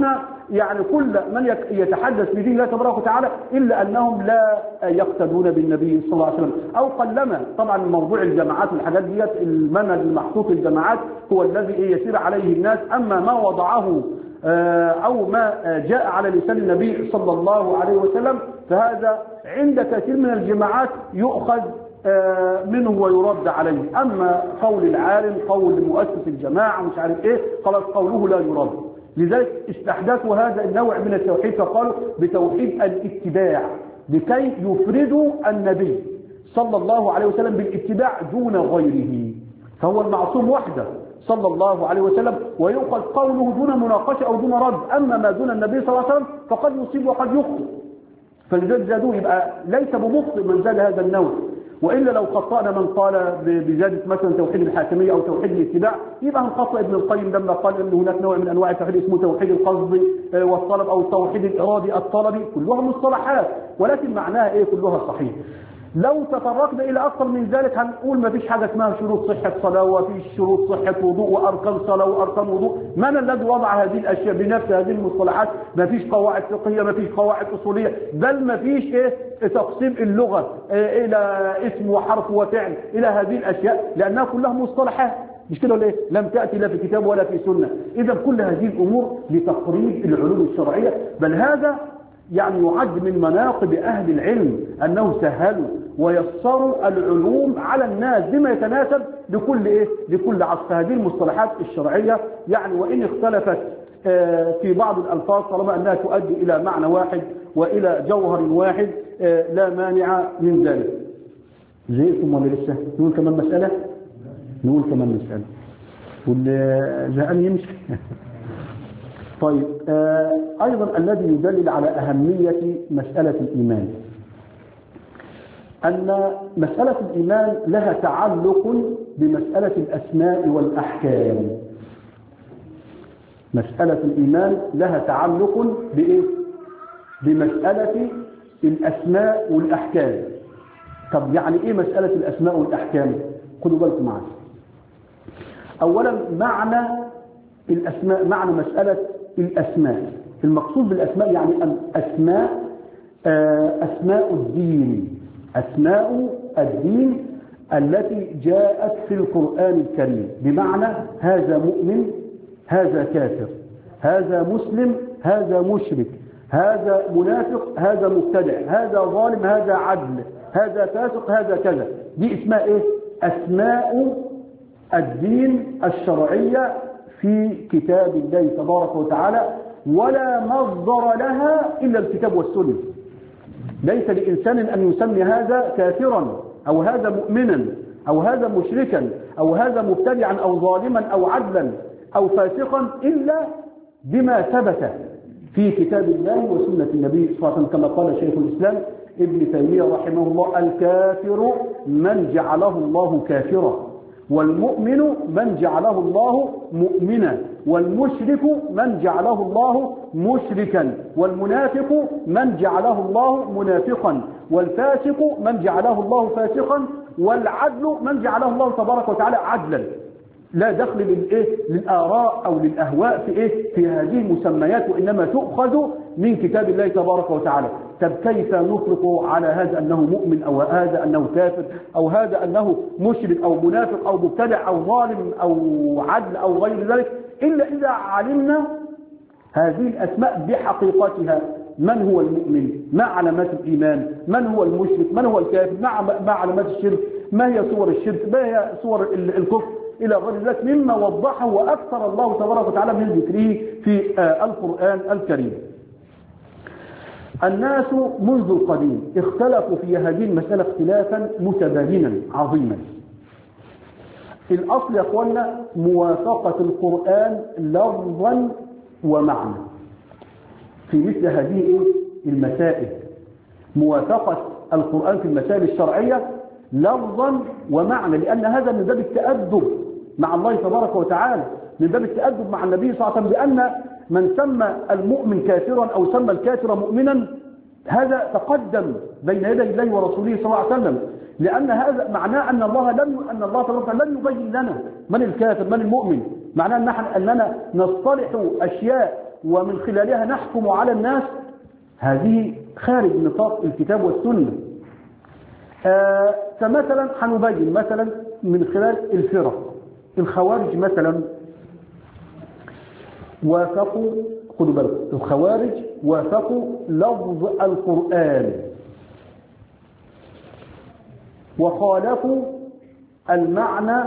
يعني كل من يتحدث بدين الله تبارك وتعالى إلا أنهم لا يقتدون بالنبي صلى الله عليه وسلم، أو قلما. طبعا موضوع الجماعات والحاجات ديت المنهج المحطوط الجماعات هو الذي يسير عليه الناس، أما ما وضعه أو ما جاء على لسان النبي صلى الله عليه وسلم فهذا عند كثير من الجماعات يؤخذ منه ويرد عليه. أما قول العالم، قول مؤسس الجماعة مش عارف إيه، خلاص قوله لا يرد. لذلك استحدثوا هذا النوع من التوحيد فقالوا بتوحيد الاتباع، لكي يفردوا النبي صلى الله عليه وسلم بالاتباع دون غيره، فهو المعصوم وحده صلى الله عليه وسلم، ويؤخذ قوله دون مناقشة أو دون رد. أما ما دون النبي صلى الله عليه وسلم فقد يصيب وقد يخطئ، فلذلك زادوه. يبقى ليس بمخطئ من زاد هذا النوع، وإلا لو خطأنا من قال بزيادة مثلا توحيد الحاكمية أو توحيد الاتباع يبقى هنخطئ ابن القيم لما قال أن هناك نوع من أنواع التوحيد اسمه توحيد القصد والطلب أو التوحيد الإرادي الطلبي، كلها مصطلحات ولكن معناها إيه؟ كلها صحيح. لو تطرقنا إلى أكثر من ذلك هنقول ما فيش حاجة اسمها شروط صحة صلاة، وفيش شروط صحة وضوء وأركان صلاة وأركان وضوء. من الذي وضع هذه الأشياء بنفس هذه المصطلحات؟ ما فيش قواعد فقهية، ما فيش قواعد أصولية، بل ما فيش إيه تقسيم اللغة إيه إلى اسم وحرف وفعل إلى هذه الأشياء، لأنها كلها مصطلحات. مش كده ولا إيه؟ لم تأتي لا في كتاب ولا في سنة. إذا كل هذه الأمور لتقريب العلوم الشرعية، بل هذا يعني يعد من مناقب أهل العلم أنه سهلوا ويسروا العلوم على الناس بما يتناسب لكل إيه؟ لكل عصر. هذه المصطلحات الشرعية يعني وإن اختلفت في بعض الألفاظ طالما أنها تؤدي إلى معنى واحد وإلى جوهر واحد لا مانع من ذلك. زهقتم ولا لسه؟ نقول كمان مسألة؟ نقول كمان مسألة واللي زهقان يمشي. طيب أيضا الذي يدلل على أهمية مسألة الإيمان أن مسألة الإيمان لها تعلق بمسألة الأسماء والأحكام. مسألة الإيمان لها تعلق بإيه؟ بمسألة الأسماء والأحكام. طب يعني إيه مسألة الأسماء والأحكام؟ خدوا بالكم معي. أولا معنى الأسماء، معنى مسألة الأسماء، المقصود بالأسماء يعني الأسماء أسماء الدين، أسماء الدين التي جاءت في القرآن الكريم، بمعنى هذا مؤمن، هذا كافر، هذا مسلم، هذا مشرك، هذا منافق، هذا مبتدع، هذا ظالم، هذا عدل، هذا فاسق، هذا كذا. دي اسمها ايه؟ أسماء الدين الشرعية في كتاب الله تبارك وتعالى، ولا مصدر لها إلا الكتاب والسنة. ليس لإنسان أن يسمي هذا كافرا أو هذا مؤمنا أو هذا مشركا أو هذا مبتدعا أو ظالما أو عدلا أو فاسقا إلا بما ثبت في كتاب الله وسنة النبي صلى الله عليه وسلم، كما قال شيخ الإسلام ابن تيمية رحمه الله: الكافر من جعله الله كافرا، والمؤمن من جعله الله مؤمنا، والمشرك من جعله الله مشركا، والمنافق من جعله الله منافقا، والفاسق من جعله الله فاسقا، والعدل من جعله الله تبارك وتعالى عدلا. لا دخل للإيه؟ للآراء أو للأهواء في إيه؟ في هذه المسميات، وإنما تؤخذ من كتاب الله تبارك وتعالى. طب كيف نطلق على هذا أنه مؤمن أو هذا أنه كافر أو هذا أنه مشرك أو منافق أو مبتدع أو ظالم أو عدل أو غير ذلك، إلا إذا علمنا هذه الأسماء بحقيقتها. من هو المؤمن؟ ما علامات الإيمان؟ من هو المشرك؟ من هو الكافر؟ ما علامات الشرك؟ ما هي صور الشرك؟ ما هي صور الكفر؟ إلى غير ذلك مما وضحه وأكثر الله تبارك وتعالى من ذكره في القرآن الكريم. الناس منذ القديم اختلفوا في هذه المسألة اختلافا متباينا عظيما. الأصل يا أخوانا موافقة القرآن لفظا ومعنى في مثل هذه المسائل، موافقة القرآن في المسائل الشرعية لفظا ومعنى، لأن هذا من باب التأدب مع الله تبارك وتعالى، من باب التأدب مع النبي صلى الله عليه وسلم، لأن من سمى المؤمن كافرا أو سمى الكافر مؤمنا هذا تقدم بين يدي الله ورسوله صلى الله عليه وسلم، لأن هذا معناه أن الله لم أن الله تبارك وتعالى لم يبين لنا من الكافر من المؤمن. معناه أن نحن أننا نصطلح أشياء ومن خلالها نحكم على الناس، هذه خارج نطاق الكتاب والسنة. آه فمثلا هنبين مثلا من خلال الفرق. الخوارج مثلا وافقوا، خدوا بالكم، الخوارج وافقوا لفظ القرآن وخالفوا المعنى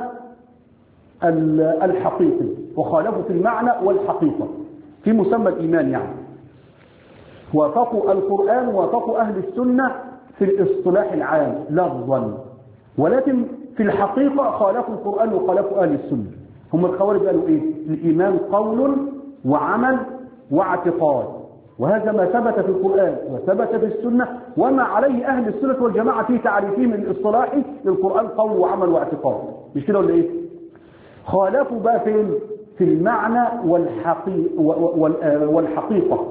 الحقيقي، وخالفوا في المعنى والحقيقة في مسمى الإيمان. يعني وافقوا القرآن، وافقوا أهل السنة في الاصطلاح العام لفظا، ولكن في الحقيقة خالفوا القرآن وخالفوا أهل السنة. هم الخوارج قالوا إيه؟ الإيمان قول وعمل واعتقاد، وهذا ما ثبت في القرآن وثبت في السنة، وما عليه أهل السنة والجماعة في تعريفهم الاصطلاحي للقرآن قول وعمل واعتقاد. مش كده ولا إيه؟ خالفوا بقى فين؟ في المعنى والحقيقة, والحقيقة.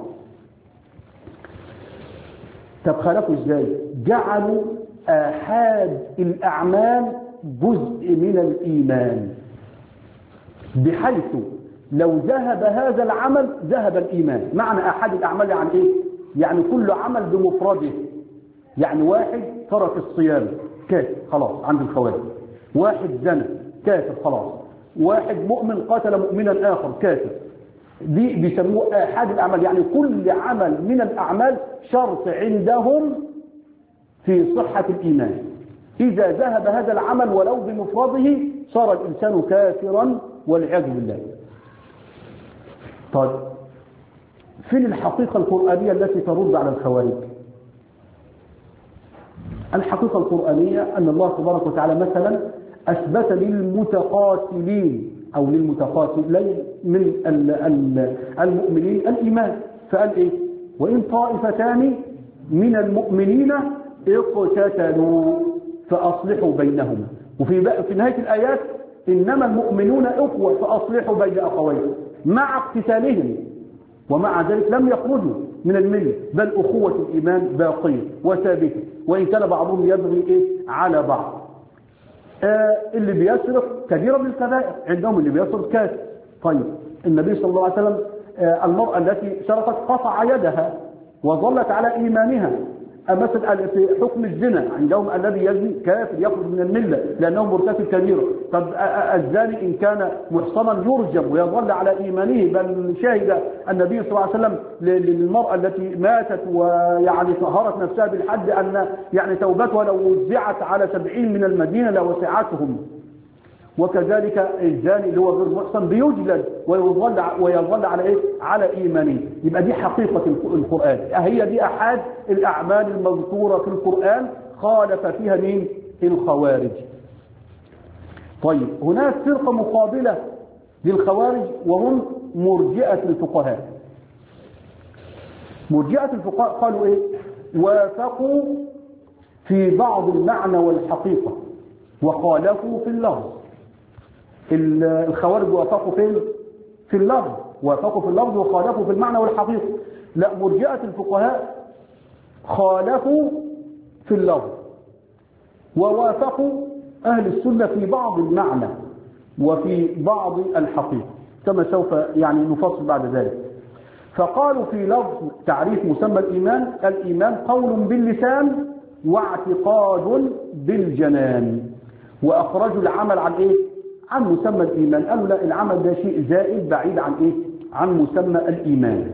طب خالفوا إزاي؟ جعلوا آحاد الأعمال جزء من الإيمان، بحيث لو ذهب هذا العمل ذهب الإيمان. معنى آحاد الأعمال يعني إيه؟ يعني كل عمل بمفرده. يعني واحد ترك الصيام كافر خلاص عند الخوارج، واحد زنى كافر خلاص، واحد مؤمن قتل مؤمنا آخر كافر. دي بيسموه آحاد الأعمال، يعني كل عمل من الأعمال شرط عندهم في صحة الإيمان. إذا ذهب هذا العمل ولو بمفرده صار الإنسان كافرا والعياذ بالله. طيب فين الحقيقة القرآنية التي ترد على الخوارج؟ الحقيقة القرآنية أن الله تبارك وتعالى مثلا أثبت للمتقاتلين أو للمتقاتلين من المؤمنين الإيمان، فقال إيه؟ وإن طائفتان من المؤمنين اقتتلوا فأصلحوا بينهما. وفي في نهاية الآيات إنما المؤمنون أخوة فأصلحوا بين أخوين. مع اقتتالهم ومع ذلك لم يخرجوا من الملة، بل أخوة الإيمان باقية وثابتة، وإن كان بعضهم يبغي إيه على بعض. آه اللي بيسرق كبيرة من الكبائر عندهم، اللي بيسرق كافر. طيب النبي صلى الله عليه وسلم آه المرأة التي سرقت قطع يدها وظلت على إيمانها. مثلا في حكم الزنا عندهم الذي يزني كافر يخرج من الملة لأنه مرتكب كبيرة. طب الزاني إن كان محصنا يرجم ويظل على إيمانه، بل شهد النبي صلى الله عليه وسلم للمرأة التي ماتت ويعني طهرت نفسها بالحد أن يعني توبتها لو وزعت على سبعين من المدينة لوسعتهم. وكذلك الزاني اللي هو غير محصن بيجلد ويظل ويظل على ايه؟ على ايمانه. يبقى دي حقيقه القران، هي دي احاد الاعمال المذكوره في القران خالف فيها مين؟ الخوارج. طيب هناك فرقه مقابله للخوارج وهم مرجئه الفقهاء. مرجئه الفقهاء قالوا ايه؟ وافقوا في بعض المعنى والحقيقه وخالفوا في اللفظ. الخوارج وافقوا فين؟ في اللفظ، وافقوا في اللفظ وخالفوا في المعنى والحقيقة. لا، مرجئة الفقهاء خالفوا في اللفظ ووافقوا أهل السنة في بعض المعنى وفي بعض الحقيقة، كما سوف يعني نفصل بعد ذلك. فقالوا في لفظ تعريف مسمى الإيمان: الإيمان قول باللسان واعتقاد بالجنان. وأخرجوا العمل عن إيه؟ عن مسمى الإيمان. قالوا لا، العمل ده شيء زائد بعيد عن إيه؟ عن مسمى الإيمان.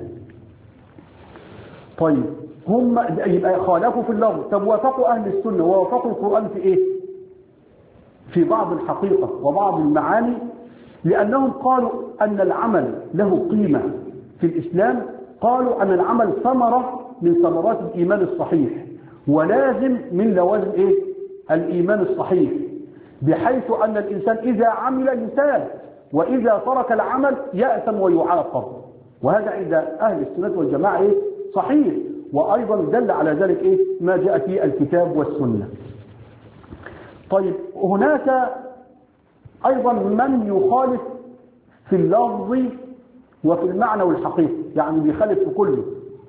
طيب هم يبقى خالفوا في اللفظ. طب وافقوا أهل السنة ووافقوا القرآن في إيه؟ في بعض الحقيقة وبعض المعاني، لأنهم قالوا أن العمل له قيمة في الإسلام. قالوا أن العمل ثمرة من ثمرات الإيمان الصحيح، ولازم من لوازم إيه؟ الإيمان الصحيح، بحيث أن الإنسان إذا عمل يثاب، وإذا ترك العمل يأثم ويعاقب. وهذا عند أهل السنة والجماعة إيه؟ صحيح. وأيضا دل على ذلك إيه؟ ما جاء في الكتاب والسنة. طيب هناك أيضا من يخالف في اللفظ وفي المعنى والحقيقة، يعني بيخالف في كله،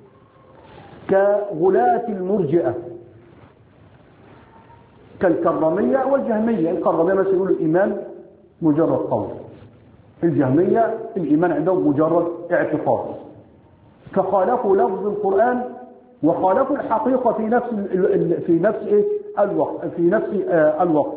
كغلاة المرجئة كالكرامية والجهمية. الكرامية مثلا يقولوا الإيمان مجرد قول، الجهمية الإيمان عندهم مجرد اعتقاد. فخالفوا لفظ القرآن وخالفوا الحقيقة في نفس في نفس إيه الوقت في نفس الوقت.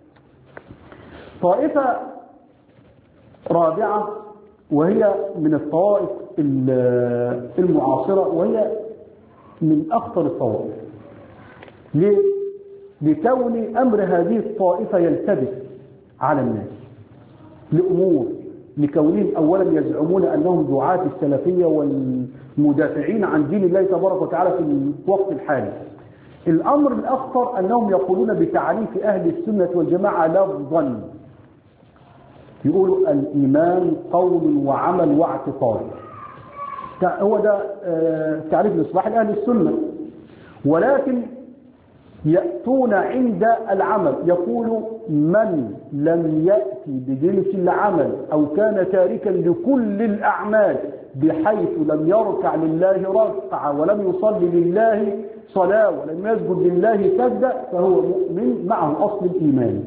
طائفة رابعة وهي من الطوائف المعاصرة وهي من أخطر الطوائف. ليه؟ لكون أمر هذه الطائفة يلتبس على الناس لأمور، لكونهم أولا يزعمون أنهم دعاة السلفية والمدافعين عن دين الله تبارك وتعالى في الوقت الحالي. الأمر الأخطر أنهم يقولون بتعريف أهل السنة والجماعة لفظا، يقولوا الإيمان قول وعمل واعتقاد، هو ده تعريف الإصلاح لأهل السنة. ولكن يأتون عند العمل يقول من لم يأتي بجنس العمل أو كان تاركا لكل الأعمال بحيث لم يركع لله ركعة ولم يصلي لله صلاة ولم يسجد لله سجدة فهو مؤمن معه أصل الإيمان.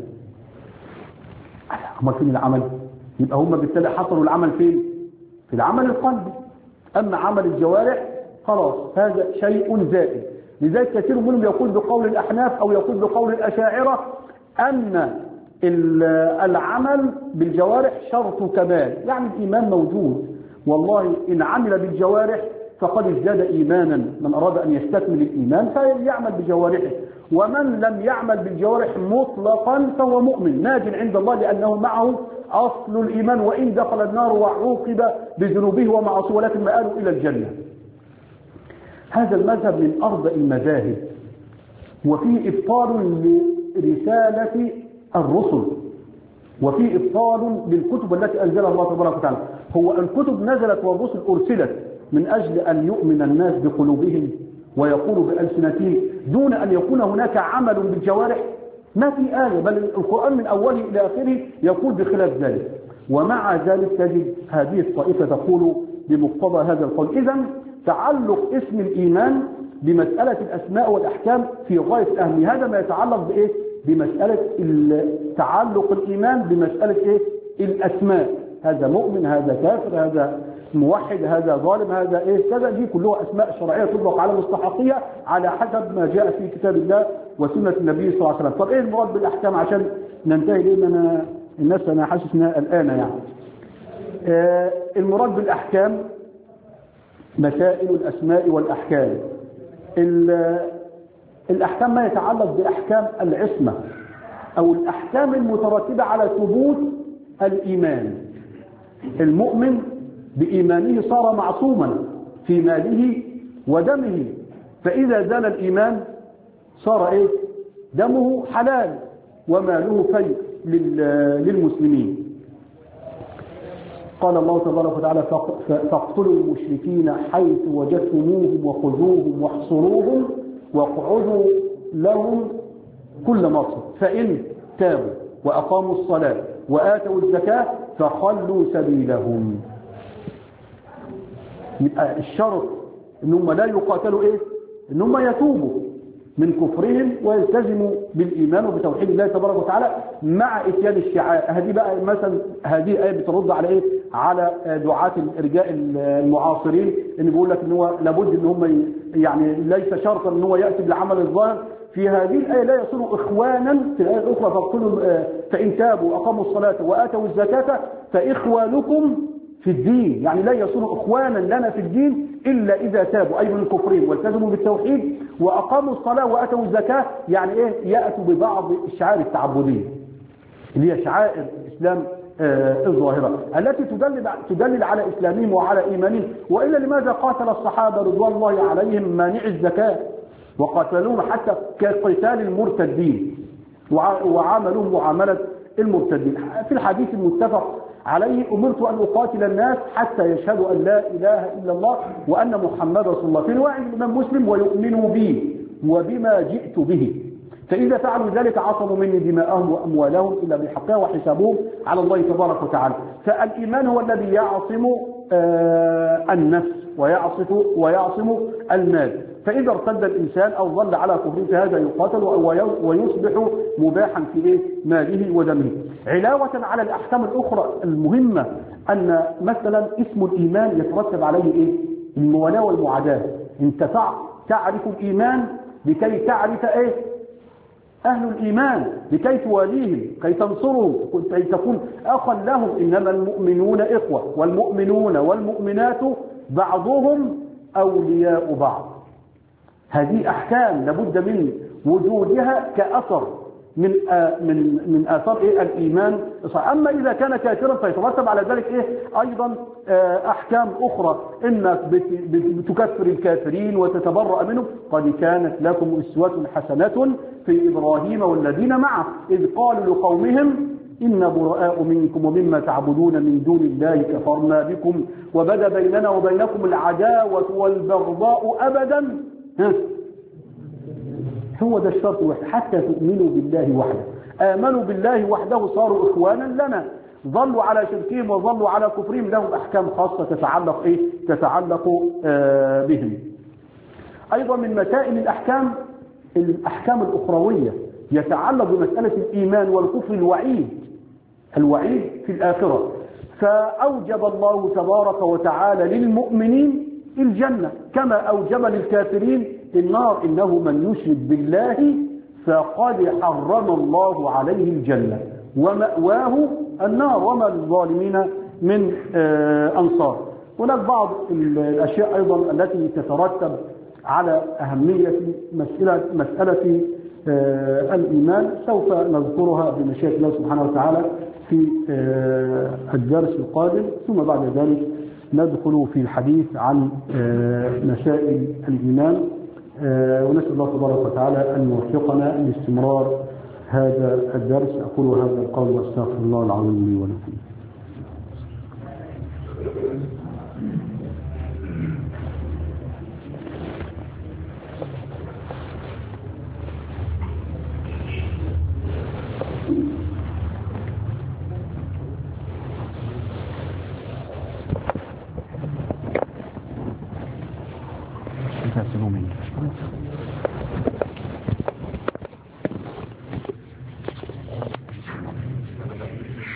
هم فين العمل؟ يبقى هم بالتالي حصلوا العمل فين؟ في العمل القلبي. أما عمل الجوارح خلاص هذا شيء زائد. لذلك كثير منهم يقول بقول الأحناف أو يقول بقول الأشاعرة أن العمل بالجوارح شرط كمال، يعني الإيمان موجود، والله إن عمل بالجوارح فقد ازداد إيمانا، من أراد أن يستكمل الإيمان فيعمل بجوارحه، ومن لم يعمل بالجوارح مطلقا فهو مؤمن ناج عند الله لأنه معه أصل الإيمان، وإن دخل النار وعوقب بذنوبه ومعاصيه ولكن مآله إلى الجنة. هذا المذهب من أرض المذاهب، وفيه إبطال لرسالة الرسل، وفيه إبطال للكتب التي أنزلها الله تبارك وتعالى. هو الكتب نزلت والرسل أرسلت من أجل أن يؤمن الناس بقلوبهم ويقولوا بألسنتهم دون أن يكون هناك عمل بالجوارح. ما في آية، بل القرآن من أوله إلى آخره يقول بخلاف ذلك. ومع ذلك تجد هذه الطائفة تقول بمقتضى هذا القول. إذن تعلق اسم الإيمان بمسألة الأسماء والأحكام في غاية الأهمية. هذا ما يتعلق بإيه؟ بمسألة تعلق الإيمان بمسألة إيه؟ الأسماء. هذا مؤمن، هذا كافر، هذا موحد، هذا ظالم، هذا إيه كذا. دي كلها أسماء شرعية تطلق على مستحقية على حسب ما جاء في كتاب الله وسنة النبي صلى الله عليه وسلم. طب إيه المراد بالأحكام عشان ننتهي؟ لأن أنا الناس أنا حاسس إنها الآن يعني آه المراد بالأحكام مسائل الأسماء والأحكام. الأحكام ما يتعلق بأحكام العصمة أو الأحكام المترتبة على ثبوت الإيمان. المؤمن بإيمانه صار معصوما في ماله ودمه، فإذا زال الإيمان صار إيه؟ دمه حلال وماله فيء للمسلمين. قال الله تبارك وتعالى فاقتلوا المشركين حيث وجدتموهم وخذوهم واحصروهم واقعدوا لهم كل مرصد فإن تابوا وأقاموا الصلاة وآتوا الزكاة فخلوا سبيلهم. يبقى الشرط إنهم لا يقاتلوا إيه؟ إنهم يتوبوا من كفرهم ويلتزموا بالإيمان وبتوحيد الله تبارك وتعالى مع إتيان الشعائر. هذه بقى مثلا هذه آية بترد على إيه؟ على دعاة الإرجاء المعاصرين اللي بيقول لك إن هو لابد إن هم يعني ليس شرطا إن هو يأتي بالعمل الظاهر. في هذه الآية لا يصيروا إخوانا. في الآية الأخرى فاقتلوا فإن تابوا وأقاموا الصلاة وآتوا الزكاة فإخوانكم في الدين، يعني لا يصيروا إخوانا لنا في الدين إلا إذا تابوا أي من كفرهم والتزموا بالتوحيد وأقاموا الصلاة وآتوا الزكاة. يعني إيه؟ يأتوا ببعض الشعائر التعبدية اللي هي شعائر الإسلام آه الظاهرة التي تدلل تدلل على إسلامهم وعلى إيمانهم. وإلا لماذا قاتل الصحابة رضوان الله عليهم مانع الزكاة وقاتلوهم حتى كقتال المرتدين وعاملوهم معاملة المرتدين؟ في الحديث المتفق عليه أمرت أن أقاتل الناس حتى يشهدوا أن لا إله إلا الله وأن محمد رسول الله. في رواية الإمام مسلم ويؤمنوا بي وبما جئت به، فإذا فعلوا ذلك عصموا مني دماءهم وأموالهم إلا بحقها وحسابهم على الله تبارك وتعالى. فالإيمان هو الذي يعصم آه النفس ويعصف ويعصم المال. فإذا ارتد الإنسان أو ظل على كفره فهذا يقاتل ويصبح مباحا في إيه؟ ماله ودمه. علاوة على الأحكام الأخرى المهمة أن مثلا اسم الإيمان يترتب عليه إيه؟ الموالاة والمعاداة. انت تعرف الإيمان لكي تعرف ايه أهل الإيمان، لكي تواليهم، كي تنصرهم، كي تكون أخا لهم. إنما المؤمنون إخوة، والمؤمنون والمؤمنات بعضهم أولياء بعض. هذه أحكام لابد من وجودها كأثر من من من آثار إيه الإيمان. أما إذا كان كافرا فيترتب على ذلك إيه أيضا أحكام أخرى، إنك بتكفر الكافرين وتتبرأ منهم. قد كانت لكم أسوة حسنة في إبراهيم والذين معه إذ قالوا لقومهم إن براء منكم ومما تعبدون من دون الله كفرنا بكم وبدا بيننا وبينكم العداوة والبغضاء أبدا. ها هو ده الشرط الواحد، حتى تؤمنوا بالله وحده. آمنوا بالله وحده صاروا إخوانا لنا، ظلوا على شركهم وظلوا على كفرهم، لهم أحكام خاصة تتعلق إيه؟ تتعلق آه بهم. أيضا من مسائل الأحكام الأحكام الأخروية يتعلق بمسألة الإيمان والكفر، الوعيد الوعيد في الآخرة. فأوجب الله تبارك وتعالى للمؤمنين الجنة كما أوجب للكافرين النار. إنه من يشرك بالله فقد حرم الله عليه الجنة ومأواه النار وما للظالمين من أنصار. هناك بعض الأشياء أيضا التي تترتب على أهمية مسألة, مسألة الإيمان سوف نذكرها بمشيئة الله سبحانه وتعالى في الدرس القادم، ثم بعد ذلك ندخل في الحديث عن مسائل الإيمان. ونسأل الله تبارك وتعالى أن يوفقنا لاستمرار هذا الدرس. أقول هذا القول وأستغفر الله العظيم لي ولكم. That's the moment.